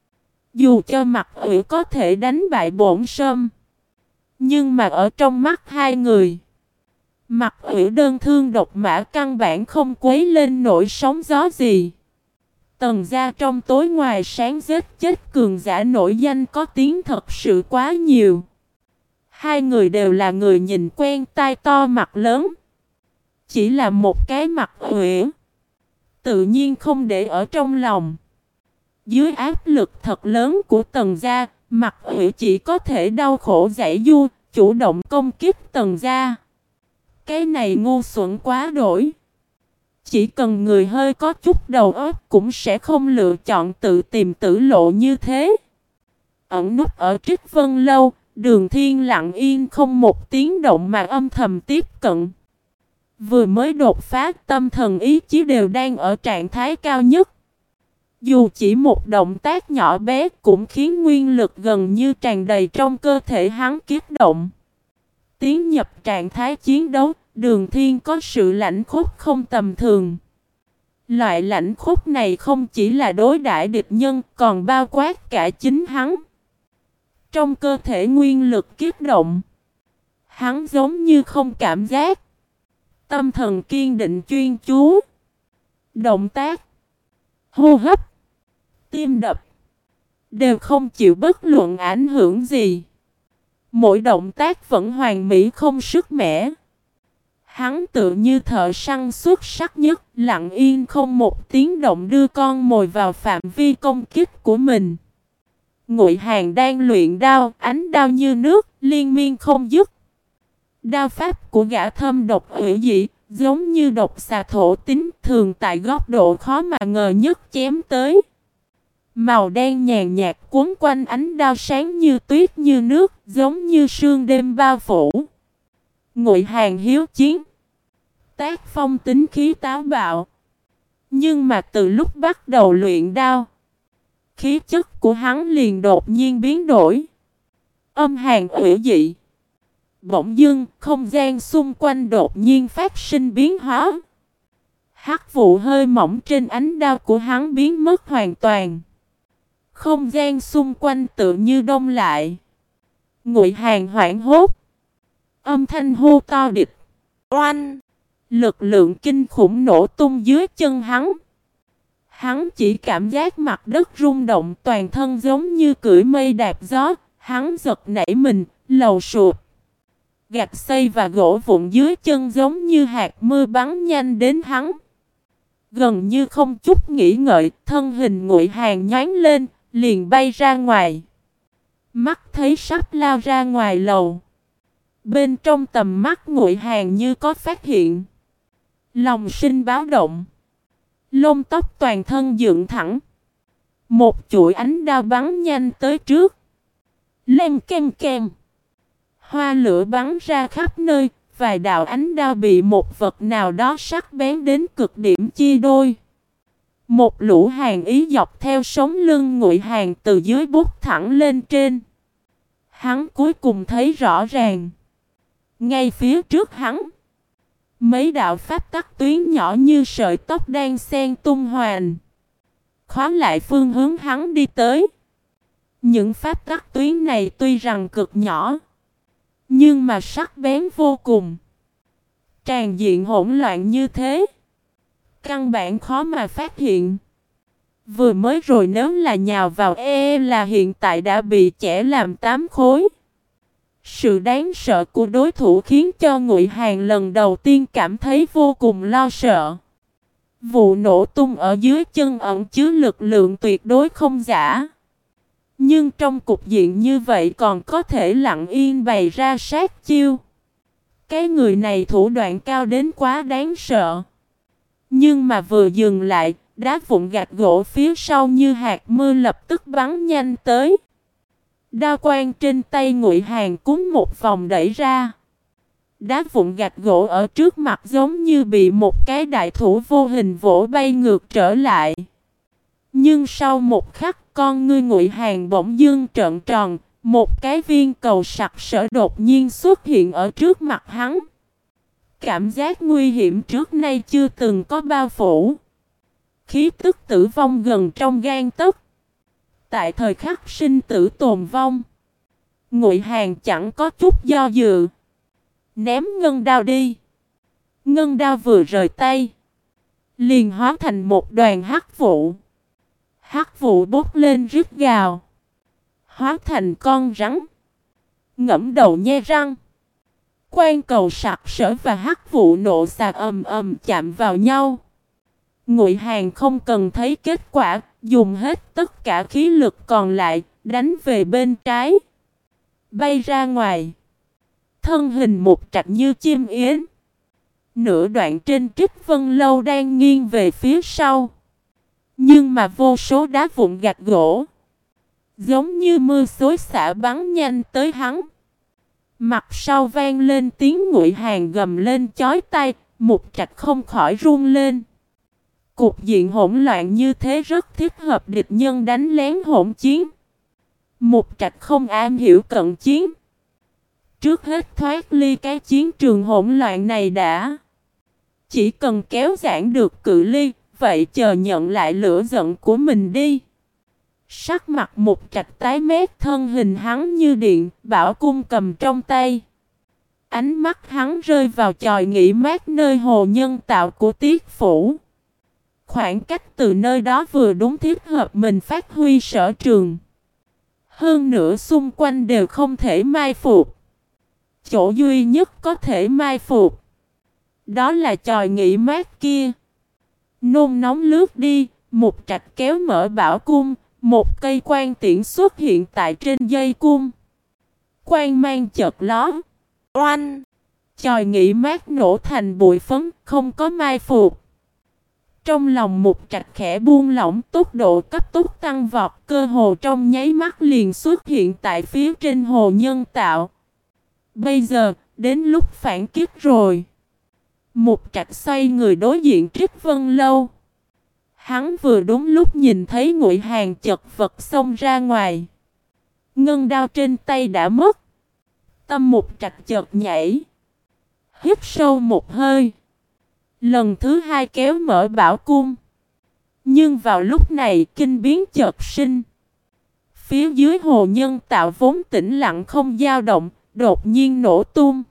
Dù cho Mặc Uy có thể đánh bại Bổn Sâm, nhưng mà ở trong mắt hai người, Mặc Uy đơn thương độc mã căn bản không quấy lên nổi sóng gió gì. Tần gia trong tối ngoài sáng giết chết cường giả nổi danh có tiếng thật sự quá nhiều. Hai người đều là người nhìn quen tai to mặt lớn. Chỉ là một cái Mặc Uy, tự nhiên không để ở trong lòng. Dưới áp lực thật lớn của Tần gia, Mặc Uy chỉ có thể đau khổ giãy giụa, chủ động công kích Tần gia. Cái này ngu xuẩn quá đổi. Chỉ cần người hơi có chút đầu óc cũng sẽ không lựa chọn tự tìm tử lộ như thế. Ẩn núp ở Trích Vân Lâu, Đường Thiên lặng yên không một tiếng động mà âm thầm tiếp cận. Vừa mới đột phá, tâm thần ý chí đều đang ở trạng thái cao nhất. Dù chỉ một động tác nhỏ bé cũng khiến nguyên lực gần như tràn đầy trong cơ thể hắn kích động. Tiến nhập trạng thái chiến đấu, Đường Thiên có sự lãnh khốc không tầm thường. Loại lãnh khốc này không chỉ là đối đãi địch nhân, còn bao quát cả chính hắn. Trong cơ thể nguyên lực kích động, hắn giống như không cảm giác. Tâm thần kiên định chuyên chú. Động tác, hô hấp, tim đập đều không chịu bất luận ảnh hưởng gì. Mỗi động tác vẫn hoàn mỹ không sức mẻ. Hắn tự như thợ săn xuất sắc nhất, lặng yên không một tiếng động đưa con mồi vào phạm vi công kích của mình. Ngụy Hàn đang luyện đao, ánh đao như nước, liên miên không dứt. Đao pháp của gã thâm độc hủy dị, giống như độc xà thổ tính, thường tại góc độ khó mà ngờ nhất chém tới. Màu đen nhàn nhạt cuốn quanh ánh đao sáng như tuyết như nước, giống như sương đêm bao phủ. Ngụy Hàn hiếu chiến, tác phong tính khí táo bạo. Nhưng mà từ lúc bắt đầu luyện đao, khí chất của hắn liền đột nhiên biến đổi. Âm hàn hủy dị. Bỗng dưng, không gian xung quanh đột nhiên phát sinh biến hóa. Hắc vụ hơi mỏng trên ánh đao của hắn biến mất hoàn toàn. Không gian xung quanh tự như đông lại. Ngụy Hàn hoảng hốt. Âm thanh hô to địch. Oanh! Lực lượng kinh khủng nổ tung dưới chân hắn. Hắn chỉ cảm giác mặt đất rung động, toàn thân giống như cưỡi mây đạp gió. Hắn giật nảy mình, lầu sụp. Gạch xây và gỗ vụn dưới chân giống như hạt mưa bắn nhanh đến hắn. Gần như không chút nghĩ ngợi, thân hình Ngụy Hàn nhoáng lên, liền bay ra ngoài. Mắt thấy sắp lao ra ngoài lầu. Bên trong tầm mắt Ngụy Hàn như có phát hiện. Lòng sinh báo động. Lông tóc toàn thân dựng thẳng. Một chuỗi ánh đao bắn nhanh tới trước. Len ken ken. Hoa lửa bắn ra khắp nơi. Vài đạo ánh đao bị một vật nào đó sắc bén đến cực điểm chia đôi. Một lũ hàn ý dọc theo sống lưng Ngụy Hàn từ dưới bút thẳng lên trên. Hắn cuối cùng thấy rõ ràng. Ngay phía trước hắn, mấy đạo pháp tắc tuyến nhỏ như sợi tóc đang xen tung hoành, khóa lại phương hướng hắn đi tới. Những pháp tắc tuyến này tuy rằng cực nhỏ, nhưng mà sắc bén vô cùng. Tràn diện hỗn loạn như thế, căn bản khó mà phát hiện. Vừa mới rồi nếu là nhào vào e là hiện tại đã bị chẻ làm tám khối. Sự đáng sợ của đối thủ khiến cho Ngụy Hàn lần đầu tiên cảm thấy vô cùng lo sợ. Vụ nổ tung ở dưới chân ẩn chứa lực lượng tuyệt đối không giả. Nhưng trong cục diện như vậy còn có thể lặng yên bày ra sát chiêu. Cái người này thủ đoạn cao đến quá đáng sợ. Nhưng mà vừa dừng lại, đá vụn gạch gỗ phía sau như hạt mưa lập tức bắn nhanh tới. Đao quang trên tay Ngụy Hàn cúng một vòng đẩy ra. Đá vụn gạch gỗ ở trước mặt giống như bị một cái đại thủ vô hình vỗ bay ngược trở lại. Nhưng sau một khắc, con ngươi Ngụy Hàn bỗng dưng trợn tròn, một cái viên cầu sặc sỡ đột nhiên xuất hiện ở trước mặt hắn. Cảm giác nguy hiểm trước nay chưa từng có bao phủ. Khí tức tử vong gần trong gang tấc. Tại thời khắc sinh tử tồn vong, Ngụy Hàn chẳng có chút do dự, ném ngân đao đi. Ngân đao vừa rời tay, liền hóa thành một đoàn hắc vụ. Hắc vụ bốc lên rít gào, hóa thành con rắn, ngẫm đầu nhe răng. Quang cầu sặc sỡ và hắc vụ nổ sạc ầm ầm chạm vào nhau. Ngụy Hàn không cần thấy kết quả, dùng hết tất cả khí lực còn lại, đánh về bên trái. Bay ra ngoài. Thân hình một trạch như chim yến. Nửa đoạn trên Trích Vân Lâu đang nghiêng về phía sau. Nhưng mà vô số đá vụn gạch gỗ, giống như mưa xối xả bắn nhanh tới hắn. Mặt sau vang lên tiếng Ngụy Hàn gầm lên chói tai, một trạch không khỏi run lên. Cục diện hỗn loạn như thế rất thích hợp địch nhân đánh lén hỗn chiến. Một trạch không am hiểu cận chiến. Trước hết thoát ly cái chiến trường hỗn loạn này đã. Chỉ cần kéo giãn được cự ly, vậy chờ nhận lại lửa giận của mình đi. Sắc mặt một trạch tái mét, thân hình hắn như điện, bảo cung cầm trong tay. Ánh mắt hắn rơi vào chòi nghỉ mát nơi hồ nhân tạo của Tiết Phủ. Khoảng cách từ nơi đó vừa đúng thích hợp mình phát huy sở trường. Hơn nữa xung quanh đều không thể mai phục. Chỗ duy nhất có thể mai phục, đó là chòi nghỉ mát kia. Nôn nóng lướt đi, một trạch kéo mở bảo cung. Một cây quan tiễn xuất hiện tại trên dây cung. Quang mang chợt lóe. Oanh! Chòi nghỉ mát nổ thành bụi phấn, không có mai phục. Trong lòng một trạch khẽ buông lỏng, tốc độ cấp tốc tăng vọt, cơ hồ trong nháy mắt liền xuất hiện tại phía trên hồ nhân tạo. Bây giờ, đến lúc phản kích rồi. Một trạch xoay người đối diện Trích Vân Lâu. Hắn vừa đúng lúc nhìn thấy Ngụy Hàn chật vật xông ra ngoài. Ngân đao trên tay đã mất. Tâm một trạch chợt nhảy. Hít sâu một hơi. Lần thứ hai kéo mở bảo cung. Nhưng vào lúc này kinh biến chợt sinh. Phía dưới hồ nhân tạo vốn tĩnh lặng không dao động, đột nhiên nổ tung.